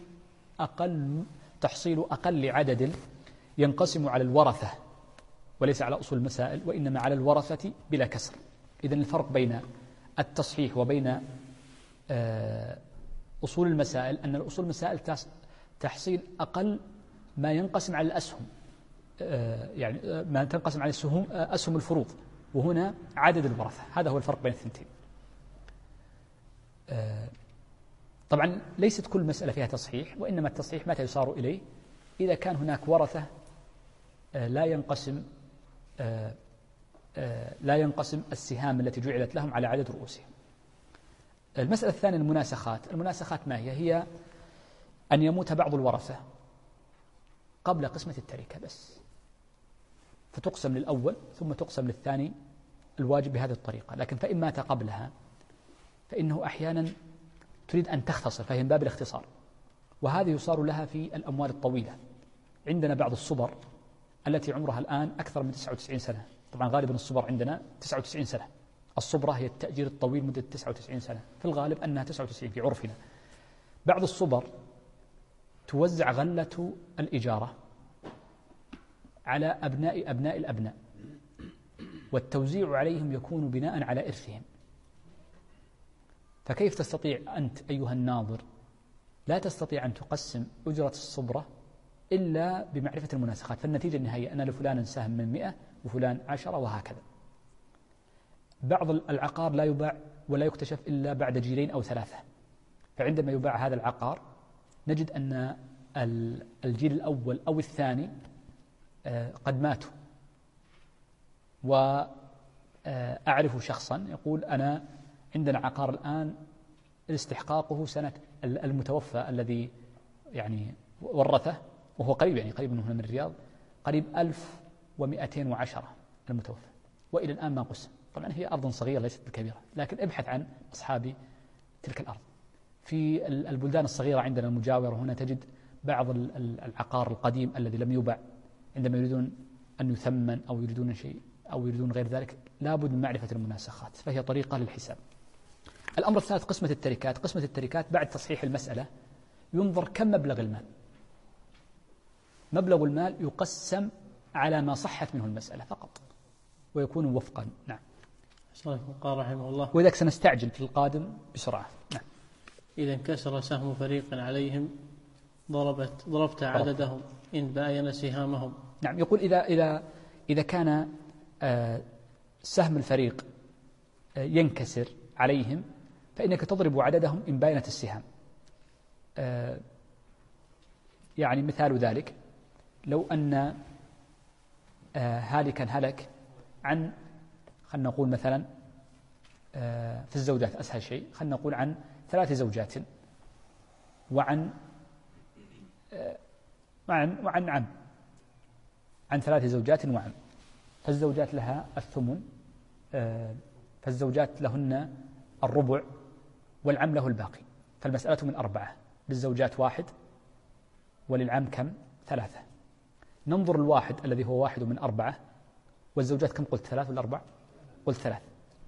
[SPEAKER 2] أقل عدد ينقسم على الورثة، وليس على أصول المسائل، وإنما على الورثة بلا كسر. إذن الفرق بين التصحيح وبين أصول المسائل أن الأصول المسائل تحصيل أقل ما ينقسم على الأسهم، يعني ما تنقسم على أسهم الفروض، وهنا عدد الورثة. هذا هو الفرق بين الثنتين. طبعا ليست كل مسألة فيها تصحيح، وإنما التصحيح متى يصار إليه؟ إذا كان هناك ورثة لا ينقسم السهام التي جعلت لهم على عدد رؤوسهم. المسألة الثانية المناسخات ما هي؟ هي أن يموت بعض الورثة قبل قسمة التركة بس، فتقسم للأول ثم تقسم للثاني الواجب بهذه الطريقة. لكن فإن مات قبلها فإنه أحيانا تريد أن تختصر، فهي من باب الاختصار، وهذه يصار لها في الأموال الطويلة. عندنا بعض الصبر التي عمرها الآن أكثر من 99 سنة. طبعا غالبا الصبر عندنا 99 سنة. الصبرة هي التأجير الطويل مدة 99 سنة، في الغالب أنها 99 في عرفنا. بعض الصبر توزع غلة الإجارة على أبناء الأبناء، والتوزيع عليهم يكون بناء على إرثهم. فكيف تستطيع أنت أيها الناظر؟ لا تستطيع أن تقسم أجرة الصبرة إلا بمعرفة المناسخات، فالنتيجة النهائية أن لفلان سهم من 100 وفلان 10، وهكذا. بعض العقار لا يباع ولا يكتشف إلا بعد جيلين أو 3، فعندما يباع هذا العقار نجد أن الجيل الأول أو الثاني قد ماتوا. وأعرف شخصا يقول: أنا عندنا عقار الآن استحقاقه سنة المتوفى الذي يعني ورثه، وهو قريب، يعني قريب منه من الرياض، قريب 1210 المتوفى، وإلى الآن ما قسم. طبعا هي أرض صغيرة ليست بكبيرة، لكن ابحث عن أصحاب تلك الأرض. في البلدان الصغيرة عندنا المجاورة هنا تجد بعض العقار القديم الذي لم يباع، عندما يريدون أن يثمن أو يريدون شيء أو يريدون غير ذلك لابد من معرفة المناسخات، فهي طريقة للحساب. الأمر الثالث قسمة التركات. قسمة التركات بعد تصحيح المسألة ينظر كم مبلغ المال. مبلغ المال يقسم على ما صحت منه المسألة فقط، ويكون وفقا. نعم.
[SPEAKER 1] قال رحمه الله:
[SPEAKER 2] وإذا سنستعجل في القادم بسرعة. نعم.
[SPEAKER 1] إذا انكسر سهم فريق عليهم ضربت عددهم إن باين سهامهم.
[SPEAKER 2] نعم. يقول إذا كان سهم الفريق ينكسر عليهم فإنك تضرب عددهم إن باينت السهام. يعني مثال ذلك لو أن هالكا هلك عن، خلنا نقول مثلا في الزوجات أسهل شيء، خلنا نقول عن 3 زوجات وعن عن 3 زوجات وعن، فالزوجات لها الثمن، فالزوجات لهن الربع والعم له الباقي، فالمسألة من 4، للزوجات 1 وللعم كم؟ 3. ننظر الواحد الذي هو 1 من 4، والزوجات كم قلت؟ 3 ولا 4؟ قلت 3.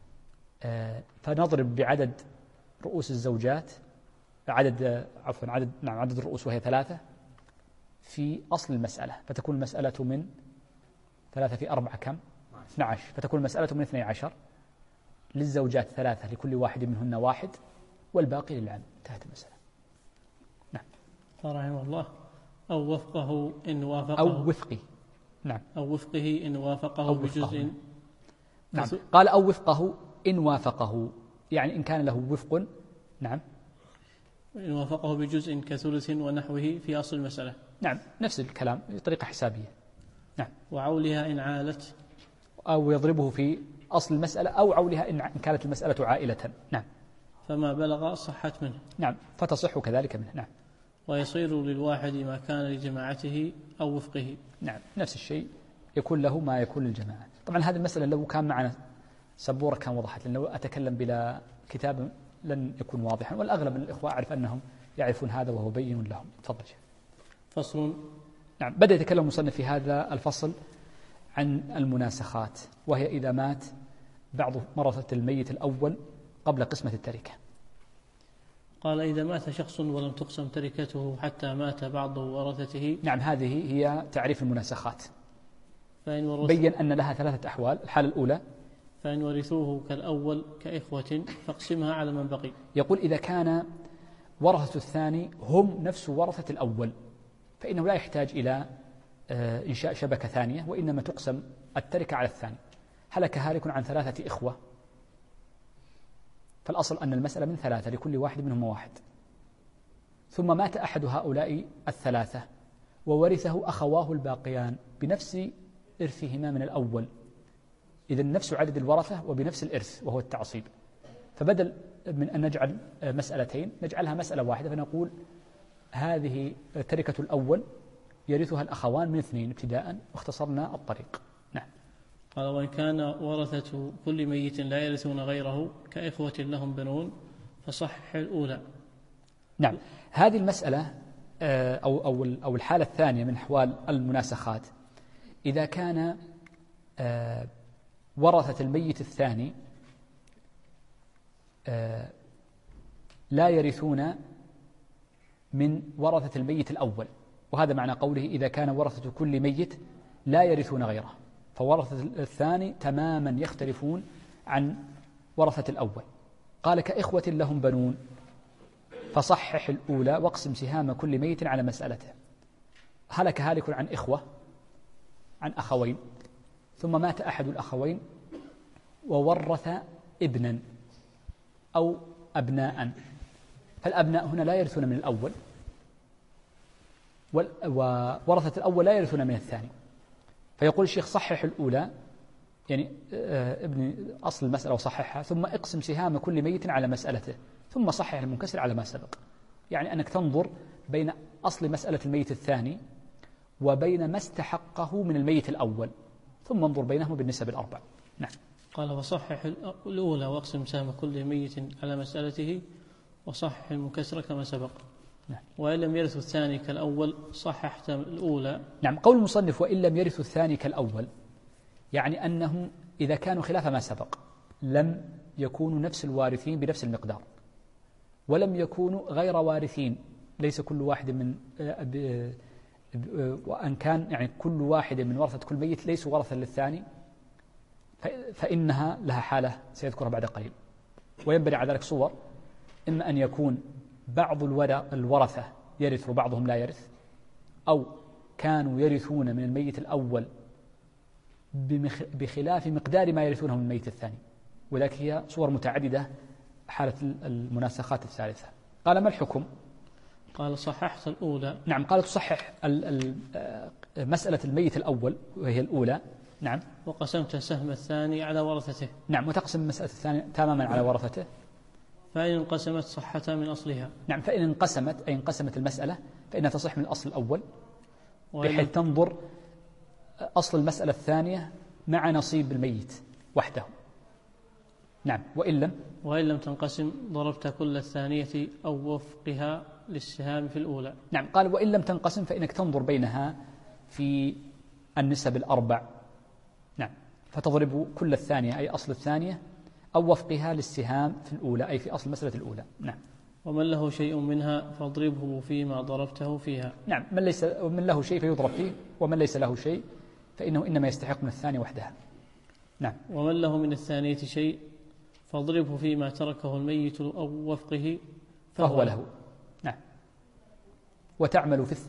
[SPEAKER 2] فنضرب بعدد رؤوس الزوجات، عدد الرؤوس وهي 3 في أصل المسألة، فتكون المسألة من 3 في 4 كم؟ 12، فتكون المسألة من 12. للزوجات 3 لكل واحد منهن 1 والباقي للعم. انتهت المسألة. نعم.
[SPEAKER 1] قال رحمه الله: أو وفقه إن وافقه،
[SPEAKER 2] أو وفقه. نعم.
[SPEAKER 1] أو وفقه إن وافقه بجزء.
[SPEAKER 2] نعم. قال أو وفقه إن وافقه، يعني إن كان له وفق. نعم.
[SPEAKER 1] إن وافقه بجزء كثلث ونحوه في أصل المسألة.
[SPEAKER 2] نعم، نفس الكلام بطريقة حسابية. نعم.
[SPEAKER 1] وعولها إن عالت،
[SPEAKER 2] أو يضربه في أصل المسألة، أو عولها إن كانت المسألة عائلة. نعم.
[SPEAKER 1] فما بلغ صحت منه.
[SPEAKER 2] نعم، فتصح كذلك منه. نعم.
[SPEAKER 1] ويصير للواحد ما كان لجماعته أو وفقه.
[SPEAKER 2] نعم، نفس الشيء يكون له ما يكون للجماعة. طبعا هذه المسألة لو كان معنا سبورة كان وضحت، لأن لو أتكلم بلا كتاب لن يكون واضحا، والأغلب من الإخوة أعرف أنهم يعرفون هذا وهو بين لهم. تفضل.
[SPEAKER 1] فصل.
[SPEAKER 2] نعم. بدأ يتكلم المصنف في هذا الفصل عن المناسخات، وهي إذا مات بعض ورثة الميت الأول قبل قسمة التركة.
[SPEAKER 1] قال: إذا مات شخص ولم تقسم تركته حتى مات بعض ورثته.
[SPEAKER 2] نعم، هذه هي تعريف المناسخات.
[SPEAKER 1] فإن
[SPEAKER 2] بين أن لها 3 أحوال. الحالة الأولى:
[SPEAKER 1] فإن ورثوه كالأول كإخوة فاقسمها على من بقي.
[SPEAKER 2] يقول إذا كان ورثة الثاني هم نفس ورثة الأول فإنه لا يحتاج إلى إنشاء شبكة ثانية، وإنما تقسم التركة على الثاني. هلك هالك عن 3 إخوة، فالأصل أن المسألة من 3 لكل واحد منهم 1، ثم مات أحد هؤلاء ال3 وورثه أخواه الباقيان بنفس إرثهما من الأول، إذن نفس عدد الورثة وبنفس الإرث وهو التعصيب. فبدل من أن نجعل مسألتين نجعلها مسألة واحدة، فنقول هذه تركة الأول يرثها الأخوان من 2 ابتداء، واختصرنا الطريق. نعم.
[SPEAKER 1] قال: وإن كان ورثة كل ميت لا يرثون غيره كإخوة لهم بنون فصحح الأولى.
[SPEAKER 2] نعم. هذه المسألة أو الحالة الثانية من أحوال المناسخات: إذا كان ورثة الميت الثاني لا يرثون من ورثة الميت الأول، وهذا معنى قوله إذا كان ورثة كل ميت لا يرثون غيره، فورثة الثاني تماما يختلفون عن ورثة الأول. قال: كإخوة لهم بنون فصحح الأولى واقسم سهام كل ميت على مسألته. هلك هالك عن إخوة، عن أخوين، ثم مات أحد الأخوين وورث ابنا أو أبناء، فالأبناء هنا لا يرثون من الأول، وورثة الأول لا يرثون من الثاني. فيقول الشيخ: صحح الأولى، يعني ابن أصل المسألة وصححها، ثم اقسم سهام كل ميت على مسألته، ثم صحح المنكسر على ما سبق. يعني أنك تنظر بين أصل مسألة الميت الثاني وبين ما استحقه من الميت الأول، ثم انظر بينهما بالنسب ال4. نعم.
[SPEAKER 1] قال: وصحح الأولى واقسم سهم كل ميت على مسألته وصحح المنكسر كما سبق.
[SPEAKER 2] نعم.
[SPEAKER 1] وإن لم يرث الثاني كالأول صححت الأولى.
[SPEAKER 2] نعم. قول المصنف: وإن لم يرث الثاني كالأول، يعني أنهم إذا كانوا خلاف ما سبق لم يكونوا نفس الوارثين بنفس المقدار، ولم يكونوا غير وارثين، ليس كل واحد من وأن كان يعني كل واحد من ورثة كل ميت ليسوا ورثا للثاني، فإنها لها حالة سيذكرها بعد قليل. وينبني على ذلك صور: إما أن يكون بعض الورثة يرث وبعضهم لا يرث، أو كانوا يرثون من الميت الأول بخلاف مقدار ما يرثونه من الميت الثاني، ولكن هي صور متعددة حالة المناسخات الثالثة. قال ما الحكم؟
[SPEAKER 1] قال صححت الأولى.
[SPEAKER 2] نعم. قال تصحح مسألة الميت الأول وهي الأولى. نعم.
[SPEAKER 1] وقسمت سهم الثاني على ورثته.
[SPEAKER 2] نعم. وتقسم مسألة الثانية تماما على ورثته.
[SPEAKER 1] فإن انقسمت صحة من أصلها.
[SPEAKER 2] نعم. فإن انقسمت أي انقسمت المسألة فإنها تصح من الأصل الأول، بحيث تنظر أصل المسألة الثانية مع نصيب الميت وحده. نعم. وإن لم
[SPEAKER 1] تنقسم ضربت كل الثانية أو وفقها للسهام في الأولى.
[SPEAKER 2] نعم. قال وإن لم تنقسم فإنك تنظر بينها في النسب الأربع. نعم. فتضرب كل الثانية أي أصل الثانية أو وفقها للسهام في الأولى أي في أصل المسألة الأولى. نعم.
[SPEAKER 1] ومن له شيء منها فاضربه فيما ضربته فيها.
[SPEAKER 2] نعم. من له شيء فيضرب فيه، ومن ليس له شيء فإنه إنما يستحق من الثانية وحدها. نعم.
[SPEAKER 1] ومن له من الثانية شيء فاضربه فيما تركه الميت أو وفقه
[SPEAKER 2] فهو له. نعم. وتعمل في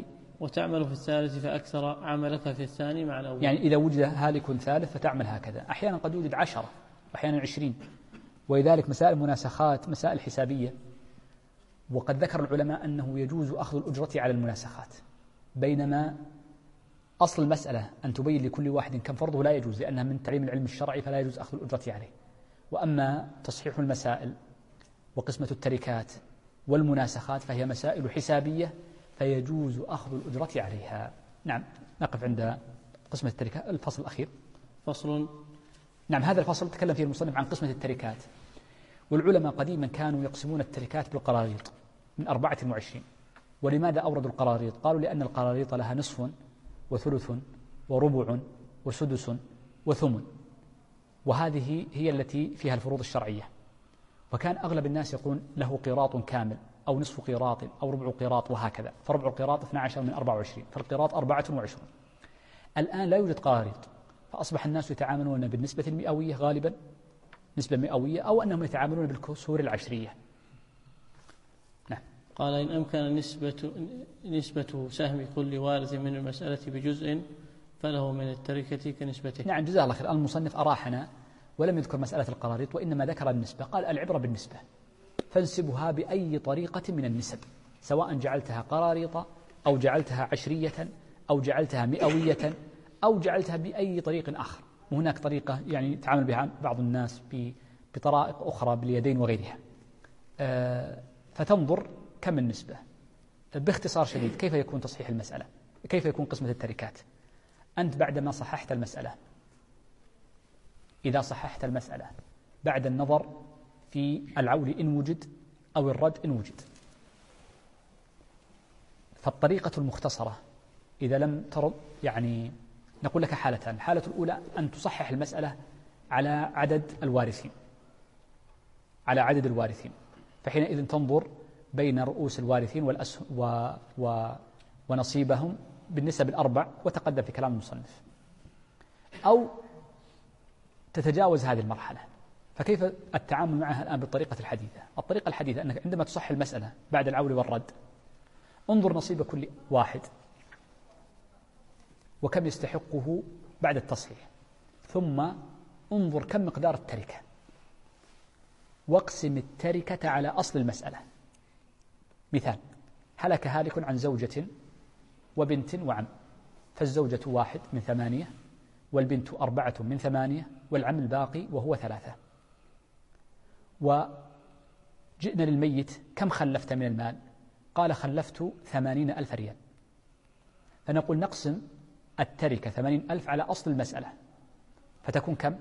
[SPEAKER 2] الثالث
[SPEAKER 1] فأكثر عملك في الثاني مع الأول.
[SPEAKER 2] يعني إذا وجد هالك ثالث فتعمل هكذا. أحيانا قد يوجد 10 وأحيانا 20، ولذلك مسائل المناسخات مسائل حسابية. وقد ذكر العلماء أنه يجوز أخذ الأجرة على المناسخات، بينما أصل المسألة أن تبين لكل واحد كم فرضه لا يجوز، لأنها من تعليم العلم الشرعي فلا يجوز أخذ الأجرة عليه. وأما تصحيح المسائل وقسمة التركات والمناسخات فهي مسائل حسابية فيجوز أخذ الأجرة عليها. نعم. نقف عند قسمة التركات. الفصل الأخير
[SPEAKER 1] فصل.
[SPEAKER 2] نعم. هذا الفصل تكلم فيه المصنف عن قسمة التركات. والعلماء قديما كانوا يقسمون التركات بالقراريط من 24. ولماذا أوردوا القراريط؟ قالوا لأن القراريط لها نصف وثلث وربع وسدس وثمن، وهذه هي التي فيها الفروض الشرعية. وكان أغلب الناس يقولون له قيراط كامل أو نصف قيراط أو ربع قيراط وهكذا، فربع القيراط 12 من 24، فالقيراط 24. الآن لا يوجد قراريط، فأصبح الناس يتعاملون بالنسبة المئوية غالبا، نسبة مئوية، أو أنهم يتعاملون بالكسور العشرية. نعم.
[SPEAKER 1] قال إن أمكن نسبة سهم كل وارث من المسألة بجزء فله من التركة كنسبته.
[SPEAKER 2] نعم. جزاه الله خير. المصنف أراحنا ولم يذكر مسألة القراريط، وإنما ذكر النسبة. قال العبرة بالنسبة، فانسبها بأي طريقة من النسب، سواء جعلتها قراريط أو جعلتها عشرية أو جعلتها مئوية أو جعلتها بأي طريق آخر. وهناك طريقة يعني تعامل بها بعض الناس بطرائق أخرى باليدين وغيرها. فتنظر كم النسبة. باختصار شديد كيف يكون تصحيح المسألة، كيف يكون قسمة التركات. أنت بعدما صححت المسألة، إذا صححت المسألة بعد النظر في العول إن وجد أو الرد إن وجد، فالطريقة المختصرة إذا لم ترد، يعني نقول لك حالتان. الحالة الأولى أن تصحح المسألة على عدد الوارثين، فحينئذ تنظر بين رؤوس الوارثين ونصيبهم بالنسب الأربع وتقدم في كلام المصنف، أو تتجاوز هذه المرحلة. فكيف التعامل معها الآن بالطريقة الحديثة؟ الطريقة الحديثة أنك عندما تصحح المسألة بعد العول والرد انظر نصيب كل واحد وكم يستحقه بعد التصحيح، ثم انظر كم مقدار التركة، واقسم التركة على أصل المسألة. مثال: هلك هالك عن زوجة وبنت وعم، فالزوجة 1 من 8 والبنت 4 من 8 والعم الباقي وهو 3. وجئنا للميت: كم خلفت من المال؟ قال: خلفت 80,000 ريال. فنقول نقسم التركة 80,000 على أصل المسألة، فتكون كم؟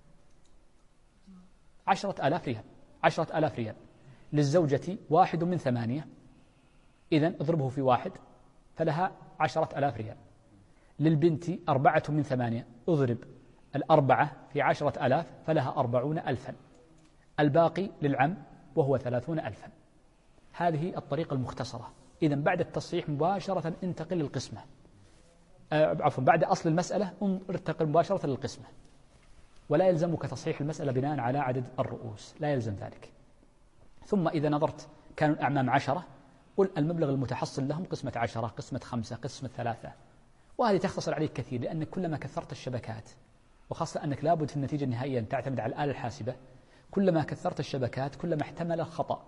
[SPEAKER 2] 10,000 ريال. 10,000 ريال. للزوجة 1 من 8، إذن اضربه في 1 فلها 10,000 ريال. للبنت 4 من 8، اضرب 4 في 10,000 فلها 40,000. الباقي للعم وهو 30,000. هذه الطريقة المختصرة. إذن بعد التصحيح مباشرة انتقل للقسمة، بعد أصل المسألة انتقل مباشرة للقسمة، ولا يلزمك تصحيح المسألة بناء على عدد الرؤوس، لا يلزم ذلك. ثم إذا نظرت كانوا الأعمام 10، قل المبلغ المتحصل لهم قسمة 10، قسمة 5، قسمة 3. وهذه تختصر عليك كثير، لأنك كلما كثرت الشبكات، وخاصة أنك لابد في النتيجة النهائية أن تعتمد على الآلة الحاسبة، كلما كثرت الشبكات كلما احتمل الخطأ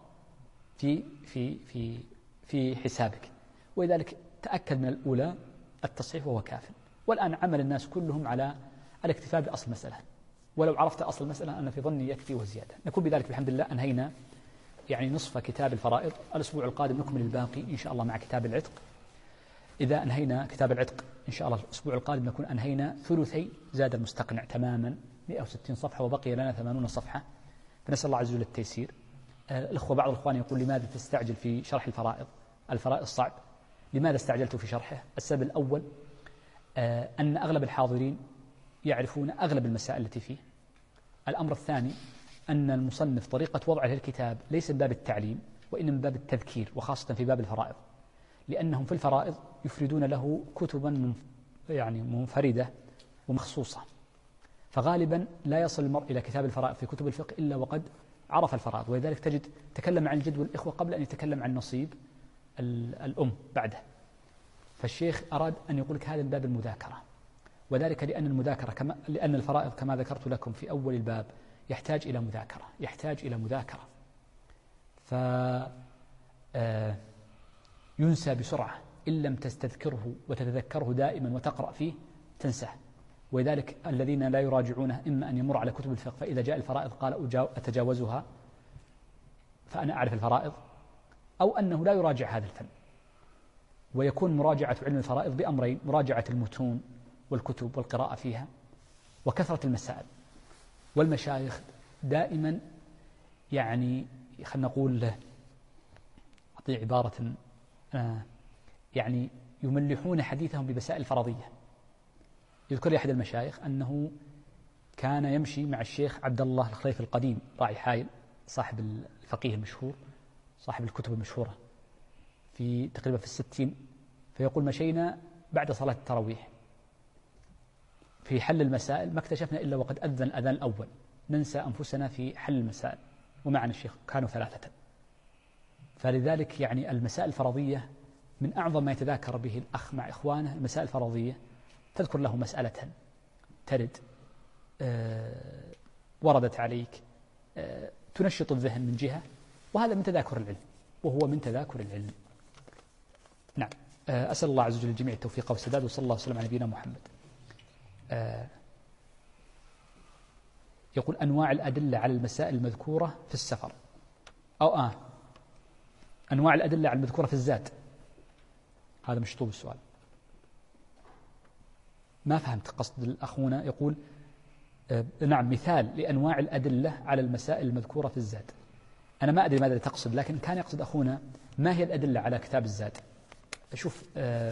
[SPEAKER 2] في حسابك، ولذلك تأكد من الأولى التصحيح وهو كاف. والآن عمل الناس كلهم على الاكتفاء بأصل المسألة، ولو عرفت أصل المسألة أنا في ظني يكفي وزيادة. نكون بذلك بحمد الله أنهينا يعني نصف كتاب الفرائض. الأسبوع القادم نكمل الباقي إن شاء الله مع كتاب العتق. إذا أنهينا كتاب العتق إن شاء الله الأسبوع القادم نكون أنهينا ثلثي زاد المستقنع تماما 160 صفحة، وبقي لنا 80 صفحة، فنسأل الله عز وجل التيسير. الأخوة بعض الأخوان يقول لماذا تستعجل في شرح الفرائض؟ الفرائض صعب. لماذا استعجلت في شرحه؟ السبب الأول أن أغلب الحاضرين يعرفون أغلب المسائل التي فيه. الأمر الثاني أن المصنف طريقة وضعه للكتاب ليس من باب التعليم وإنما من باب التذكير، وخاصة في باب الفرائض، لأنهم في الفرائض يفردون له كتبا يعني منفردة ومخصوصة، فغالبا لا يصل المرء إلى كتاب الفرائض في كتب الفقه إلا وقد عرف الفرائض، ولذلك تجد تكلم عن الجد والإخوة قبل أن يتكلم عن نصيب الأم بعده. فالشيخ أراد أن يقول لك هذا من باب المذاكرة، وذلك لأن الفرائض كما ذكرت لكم في أول الباب يحتاج إلى مذاكرة ينسى بسرعة إن لم تستذكره وتتذكره دائما وتقرأ فيه تنساه. ولذلك الذين لا يراجعونه إما أن يمر على كتب الفقه فإذا جاء الفرائض قال أتجاوزها فأنا أعرف الفرائض، أو أنه لا يراجع هذا الفن. ويكون مراجعة علم الفرائض بأمرين: مراجعة المتون والكتب والقراءة فيها، وكثرة المسائل. والمشايخ دائما يعني خلنا نقول أعطي عبارة يعني يملحون حديثهم بمسائل فرضية. يذكر لي أحد المشايخ أنه كان يمشي مع الشيخ عبد الله الخليفي القديم راعي حائل صاحب الفقيه المشهور صاحب الكتب المشهورة في تقريبا في 60، فيقول مشينا بعد صلاة التراويح في حل المسائل ما اكتشفنا إلا وقد أذن الأذان الأول، ننسى أنفسنا في حل المسائل ومعنا الشيخ كانوا 3. فلذلك يعني المسائل الفرضية من أعظم ما يتذاكر به الأخ مع إخوانه. المسائل الفرضية تذكر له مسألة ترد وردت عليك تنشط الذهن من جهة، وهذا من تذاكر العلم، وهو من تذاكر العلم. نعم. أسأل الله عز وجل الجميع التوفيق والسداد، وصلى الله وسلم على نبينا محمد. يقول أنواع الأدلة على المسائل المذكورة في السفر أو أنواع الأدلة على المذكورة في الزاد. هذا مشطوب السؤال، ما فهمت قصد الأخونا. يقول نعم مثال لأنواع الأدلة على المسائل المذكورة في الزاد. أنا ما أدري ماذا تقصد، لكن كان يقصد أخونا ما هي الأدلة على كتاب الزاد. شوف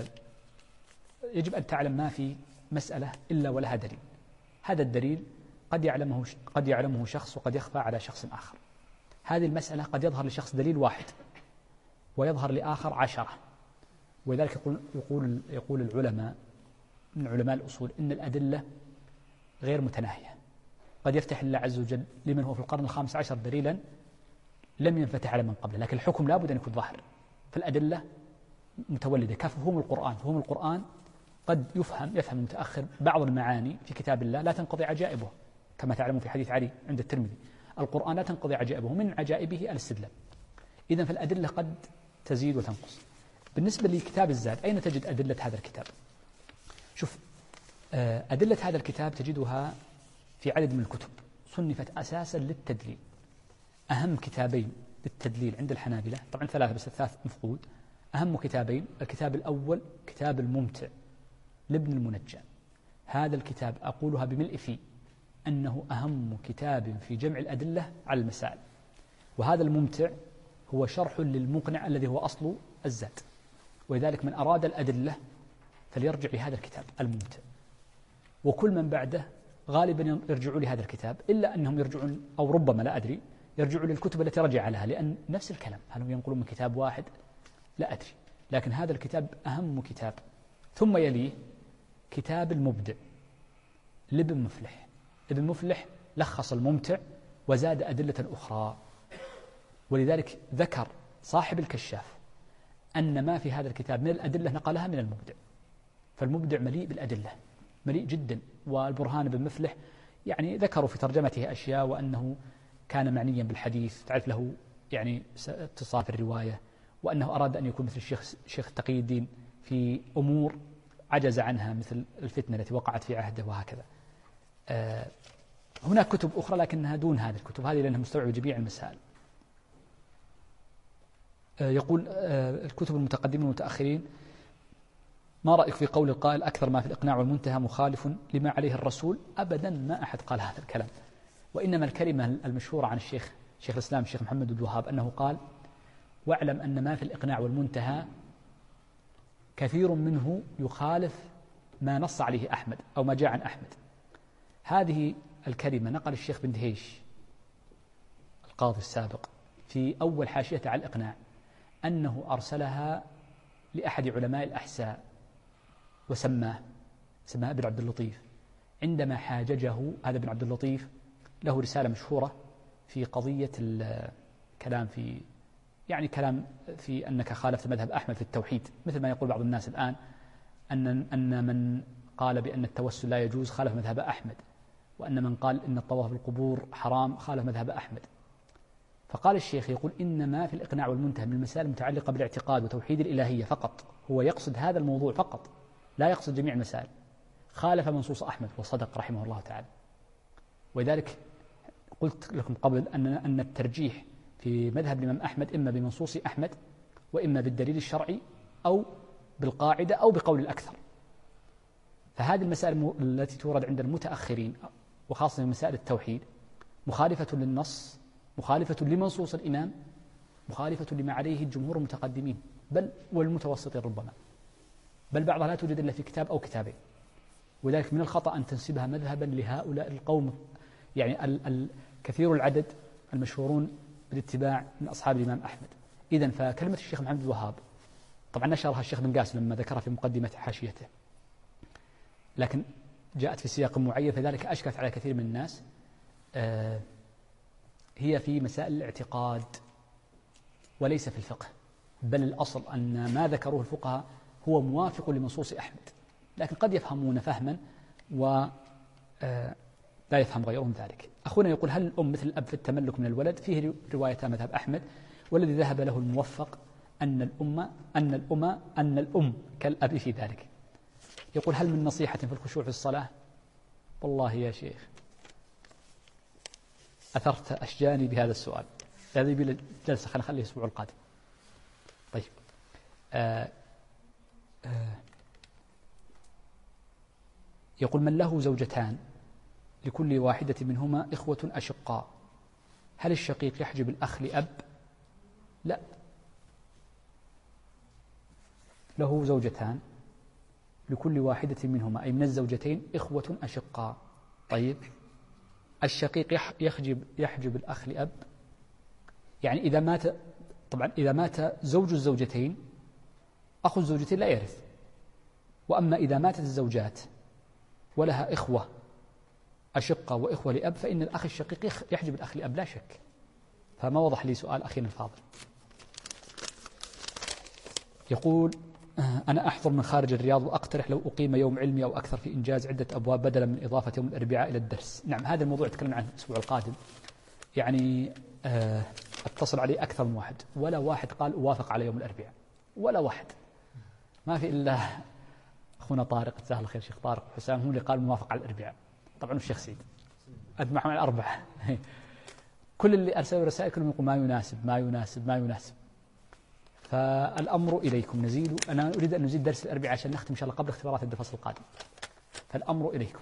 [SPEAKER 2] يجب أن تعلم ما في مسألة إلا ولها دليل. هذا الدليل قد يعلمه شخص وقد يخفى على شخص آخر. هذه المسألة قد يظهر لشخص دليل واحد ويظهر لآخر 10. ولذلك يقول العلماء من علماء الأصول إن الأدلة غير متناهية. قد يفتح الله عز وجل لمن هو في القرن ال15 دليلا لم ينفتح على من قبله، لكن الحكم لا بد أن يكون ظاهر. فالأدلة متولدة كفهم القرآن. فهم القرآن قد يفهم المتأخر بعض المعاني في كتاب الله لا تنقضي عجائبه، كما تعلمون في حديث علي عند الترمذي: القرآن لا تنقضي عجائبه، من عجائبه الاستدلال. إذن فالأدلة قد تزيد وتنقص. بالنسبة لكتاب الزاد أين تجد أدلة هذا الكتاب؟ شوف أدلة هذا الكتاب تجدها في عدد من الكتب صنفت أساسا للتدليل. أهم كتابين للتدليل عند الحنابلة، طبعا 3 بس الثالث مفقود. أهم كتابين: الكتاب الأول كتاب الممتع لابن المنجم. هذا الكتاب أقولها بملء فيه أنه أهم كتاب في جمع الأدلة على المسائل. وهذا الممتع هو شرح للمقنع الذي هو أصل الزاد، ولذلك من أراد الأدلة فليرجع لهذا الكتاب الممتع. وكل من بعده غالبا يرجعوا لهذا الكتاب، إلا أنهم يرجعون أو ربما لا أدري يرجعوا للكتب التي رجع لها، لأن نفس الكلام. هل هم ينقلون من كتاب واحد؟ لا أدري، لكن هذا الكتاب أهم كتاب. ثم يليه كتاب المبدع لابن مفلح. ابن مفلح لخص الممتع وزاد أدلة أخرى، ولذلك ذكر صاحب الكشاف أن ما في هذا الكتاب من الأدلة نقلها من المبدع. فالمبدع مليء بالأدلة، مليء جدا. والبرهان بن مفلح يعني ذكروا في ترجمته أشياء، وأنه كان معنيا بالحديث، تعرف له يعني اتصال في الرواية، وأنه أراد أن يكون مثل الشيخ تقي الدين في أمور عجز عنها مثل الفتنة التي وقعت في عهده وهكذا. هناك كتب أخرى لكنها دون هذه الكتب هذه لأنها مستوعبة جميع المسائل. يقول الكتب المتقدمين والمتأخرين: ما رأيك في قول القائل أكثر ما في الإقناع والمنتهى مخالف لما عليه الرسول؟ أبدا ما أحد قال هذا الكلام، وإنما الكلمة المشهورة عن شيخ الإسلام الشيخ محمد بن الوهاب أنه قال: واعلم أن ما في الإقناع والمنتهى كثير منه يخالف ما نص عليه أحمد أو ما جاء عن أحمد. هذه الكلمة نقل الشيخ بن دهيش القاضي السابق في أول حاشية على الإقناع أنه أرسلها لأحد علماء الأحساء وسماه ابن عبد اللطيف، عندما حاججه هذا ابن عبد اللطيف له رسالة مشهورة في قضية الكلام في كلام في أنك خالفت مذهب أحمد في التوحيد، مثل ما يقول بعض الناس الآن أن من قال بأن التوسل لا يجوز خالف مذهب أحمد، وأن من قال إن الطواف بالقبور حرام خالف مذهب أحمد. فقال الشيخ يقول: إنما في الإقناع والمنتهى من المسائل المتعلقة بالاعتقاد وتوحيد الإلهية فقط، هو يقصد هذا الموضوع فقط لا يقصد جميع المسائل، خالف منصوص أحمد وصدق رحمه الله تعالى. ولذلك قلت لكم قبل أن الترجيح في مذهب الإمام أحمد إما بمنصوص أحمد وإما بالدليل الشرعي أو بالقاعدة أو بقول الأكثر. فهذه المسائل التي تورد عند المتأخرين وخاصة مسائل التوحيد مخالفة للنص، مخالفة لمنصوص الإمام، مخالفة لما عليه الجمهور المتقدمين بل والمتوسطين ربما، بل بعضها لا توجد إلا في كتاب أو كتابين. وذلك من الخطأ أن تنسبها مذهبا لهؤلاء القوم، كثير العدد المشهورون بالاتباع من أصحاب الإمام أحمد. إذن فكلمة الشيخ محمد الوهاب طبعا نشرها الشيخ بن قاسم لما ذكرها في مقدمة حاشيته، لكن جاءت في سياق معين فذلك أشكلت على كثير من الناس. هي في مسائل الاعتقاد وليس في الفقه، بل الأصل أن ما ذكروه الفقهاء هو موافق لمنصوص أحمد، لكن قد يفهمون فهما ولا يفهم غيرهم ذلك. أخونا يقول: هل الأم مثل الأب في التملك من الولد؟ فيه رواية مذهب أحمد، والذي ذهب له الموفق أن الأم كالأب في ذلك. يقول: هل من نصيحة في الخشوع في الصلاة؟ والله يا شيخ أثرت أشجاني بهذا السؤال، هذه بلا جلسة خلينا نخليه الأسبوع القادم. طيب يقول: من له زوجتان لكل واحدة منهما إخوة أشقاء، هل الشقيق يحجب الأخ لأب؟ لا، له زوجتان لكل واحدة منهما أي من الزوجتين إخوة أشقاء. طيب الشقيق يحجب الأخ لأب، يعني إذا مات، طبعا إذا مات زوج الزوجتين أخو الزوجتين لا يرث، وأما إذا ماتت الزوجات ولها إخوة أشقة وإخوة لأب فإن الأخ الشقيق يحجب الأخ لأب لا شك. فما وضح لي سؤال أخينا الفاضل. يقول: أنا أحضر من خارج الرياض وأقترح لو أقيم يوم علمي أو أكثر في إنجاز عدة أبواب بدلا من إضافة يوم الأربعاء إلى الدرس. نعم، هذا الموضوع يتكلم عنه الأسبوع القادم، اتصل عليه أكثر من واحد، ولا واحد قال أوافق على يوم الأربعاء، ولا واحد، ما في إلا أخونا طارق جزاه الله خير، شيخ طارق حسام هو اللي قال موافق على الأربعاء، طبعا الشيخ سيد أجمعهم على الأربعة. كل اللي أرسلوا رسائل كلهم يقول ما يناسب ما يناسب ما يناسب. فالأمر إليكم، نزيل. أنا أريد أن نزيد درس الأربعاء عشان نختم إن شاء الله قبل اختبارات الفصل القادم، فالأمر إليكم.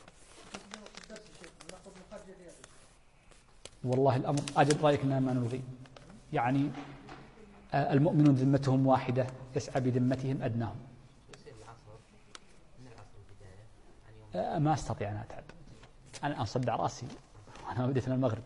[SPEAKER 2] والله الأمر أجل رأيك أننا ما نلغي، يعني المؤمنون ذمتهم واحدة يسعى بذمتهم أدناهم. ما أستطيع أن أتعب، أنا أصدع رأسي وأنا بديت من المغرب.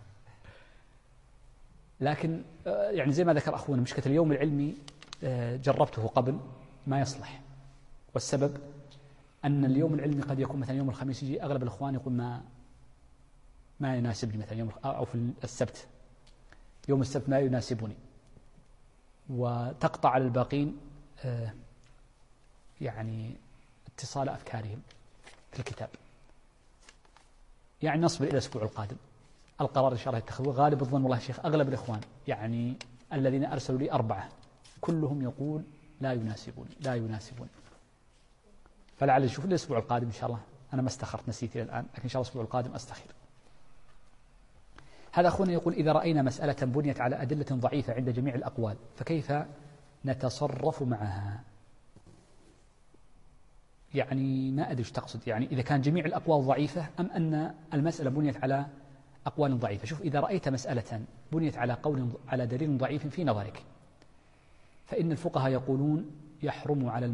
[SPEAKER 2] لكن يعني زي ما ذكر أخونا مشكلة اليوم العلمي جربته قبل ما يصلح، والسبب أن اليوم العلمي قد يكون مثلا يوم الخميس يجي أغلب الأخوان يقول ما يناسبني، مثلا يوم أو في السبت، يوم السبت ما يناسبني، وتقطع على الباقين يعني اتصال أفكارهم في الكتاب. يعني نصبر إلى الأسبوع القادم القرار إن شاء الله يتخذوه. غالب الظن والله شيخ أغلب الإخوان يعني الذين أرسلوا لي 4 كلهم يقول لا يناسبون. فلعل نشوف الأسبوع القادم إن شاء الله. أنا ما استخرت، نسيت إلى الآن، لكن إن شاء الله الأسبوع القادم أستخير. هذا أخونا يقول إذا رأينا مسألة بنيت على أدلة ضعيفة عند جميع الأقوال فكيف نتصرف معها؟ يعني ما أدري ايش تقصد، يعني إذا كان جميع الأقوال ضعيفة أم أن المسألة بنيت على أقوال ضعيفة. شوف، إذا رأيت مسألة بنيت على دليل ضعيف في نظرك فإن الفقهاء يقولون يحرم على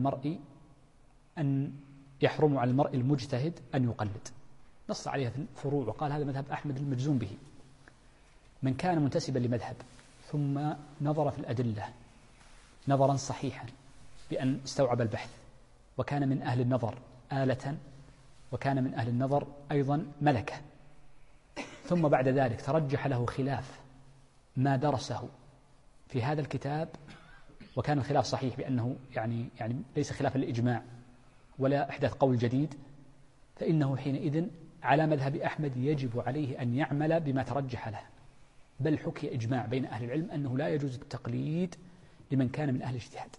[SPEAKER 2] المرء المجتهد أن يقلد. نص عليها في الفروع وقال هذا مذهب أحمد المجزوم به. من كان منتسبا لمذهب ثم نظر في الأدلة نظرا صحيحا بأن استوعب البحث وكان من أهل النظر آلة وكان من أهل النظر أيضا ملكة، ثم بعد ذلك ترجح له خلاف ما درسه في هذا الكتاب وكان الخلاف صحيح بأنه يعني ليس خلافا للإجماع ولا إحداث قول جديد، فإنه حينئذ على مذهب أحمد يجب عليه أن يعمل بما ترجح له. بل حكي إجماع بين أهل العلم أنه لا يجوز التقليد لمن كان من أهل الاجتهاد.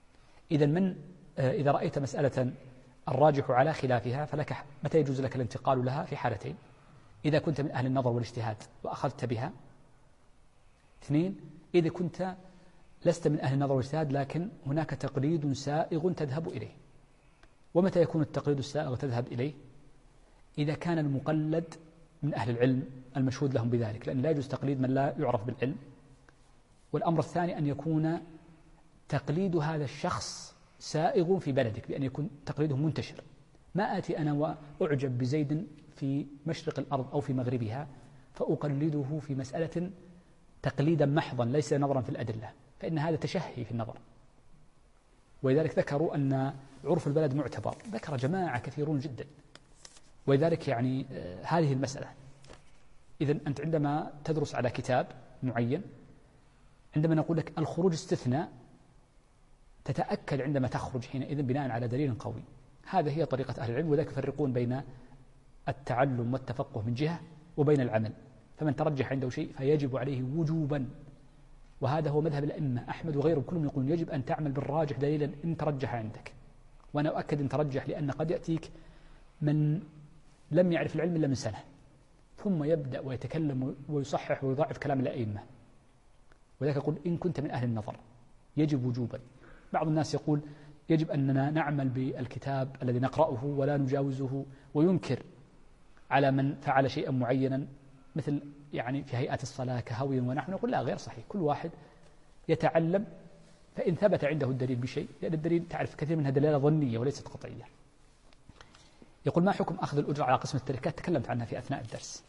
[SPEAKER 2] إذا رأيت مسألة الراجح على خلافها فلك متى يجوز لك الانتقال لها؟ في حالتين: إذا كنت من أهل النظر والاجتهاد وأخذت بها. 2، إذا كنت لست من أهل النظر والاجتهاد لكن هناك تقليد سائغ تذهب إليه. ومتى يكون التقليد السائغ تذهب إليه؟ إذا كان المقلد من أهل العلم المشهود لهم بذلك، لأن لا يجوز تقليد من لا يعرف بالعلم. والأمر الثاني أن يكون تقليد هذا الشخص سائغ في بلدك، بأن يكون تقليده منتشر. ما آتي أنا وأعجب بزيد في مشرق الأرض أو في مغربها فأقلده في مسألة تقليدا محضا ليس نظرا في الأدلة، فإن هذا تشهي في النظر. ولذلك ذكروا أن عرف البلد معتبر، ذكر جماعة كثيرون جدا. ولذلك يعني هذه المسألة، إذن أنت عندما تدرس على كتاب معين عندما نقول لك الخروج استثناء تتأكد عندما تخرج حينئذ بناء على دليل قوي. هذه هي طريقة أهل العلم، وذلك يفرقون بين التعلم والتفقه من جهة وبين العمل. فمن ترجح عنده شيء فيجب عليه وجوبا، وهذا هو مذهب الأئمة أحمد وغيرهم كلهم يقولون يجب أن تعمل بالراجح دليلا إن ترجح عندك. وأنا أؤكد إن ترجح، لأن قد يأتيك من لم يعرف العلم إلا من سنة ثم يبدأ ويتكلم ويصحح ويضاعف كلام الأئمة. وذلك يقول إن كنت من أهل النظر يجب وجوبا. بعض الناس يقول يجب أننا نعمل بالكتاب الذي نقرأه ولا نجاوزه، وينكر على من فعل شيئا معينا مثل يعني في هيئات الصلاة كهوي ونحن نقول لا، غير صحيح. كل واحد يتعلم، فإن ثبت عنده الدليل بشيء، لأن الدليل تعرف كثير منها دلالة ظنية وليست قطعية. يقول ما حكم أخذ الأجرة على قسم التركات؟ تكلمت عنها في أثناء الدرس.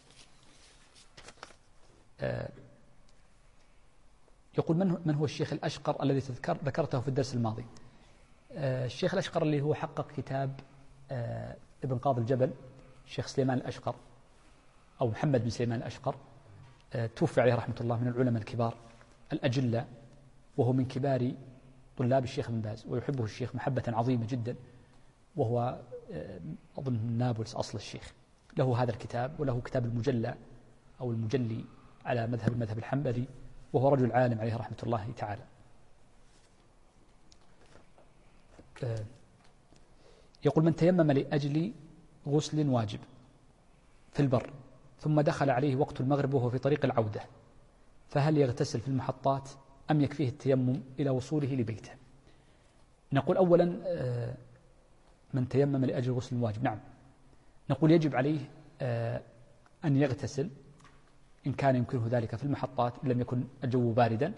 [SPEAKER 2] يقول من هو الشيخ الأشقر الذي ذكرته في الدرس الماضي؟ الشيخ الأشقر اللي هو حقق كتاب ابن قاضي الجبل، الشيخ سليمان الأشقر أو محمد بن سليمان الأشقر، توفي عليه رحمة الله، من العلماء الكبار الأجلة، وهو من كبار طلاب الشيخ ابن باز، ويحبه الشيخ محبة عظيمة جدا، وهو أظن من نابلس أصل الشيخ. له هذا الكتاب، وله كتاب المجلى أو المجلي على المذهب الحنبلي، وهو رجل عالم عليه رحمة الله تعالى. يقول من تيمم لأجل غسل واجب في البر ثم دخل عليه وقت المغرب وهو في طريق العودة، فهل يغتسل في المحطات أم يكفيه التيمم إلى وصوله لبيته؟ نقول أولا من تيمم لأجل غسل واجب، نعم، نقول يجب عليه أن يغتسل إن كان يمكنه ذلك في المحطات إن لم يكن الجو باردا،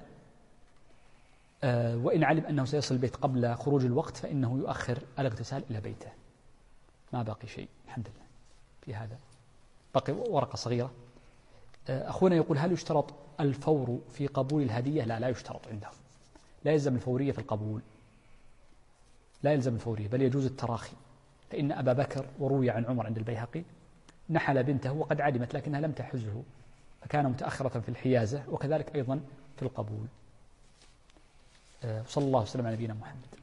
[SPEAKER 2] وإن علم أنه سيصل البيت قبل خروج الوقت فإنه يؤخر الاغتسال إلى بيته. ما باقي شيء الحمد لله في هذا، بقي ورقة صغيرة. أخونا يقول هل يشترط الفور في قبول الهدية؟ لا يشترط عندهم، لا يلزم الفورية في القبول، لا يلزم الفورية، بل يجوز التراخي. فإن أبا بكر وروي عن عمر عند البيهقي نحل بنته وقد علمت لكنها لم تحزه، فكان متأخرة في الحيازة، وكذلك أيضا في القبول. صلى الله وسلم على نبينا محمد.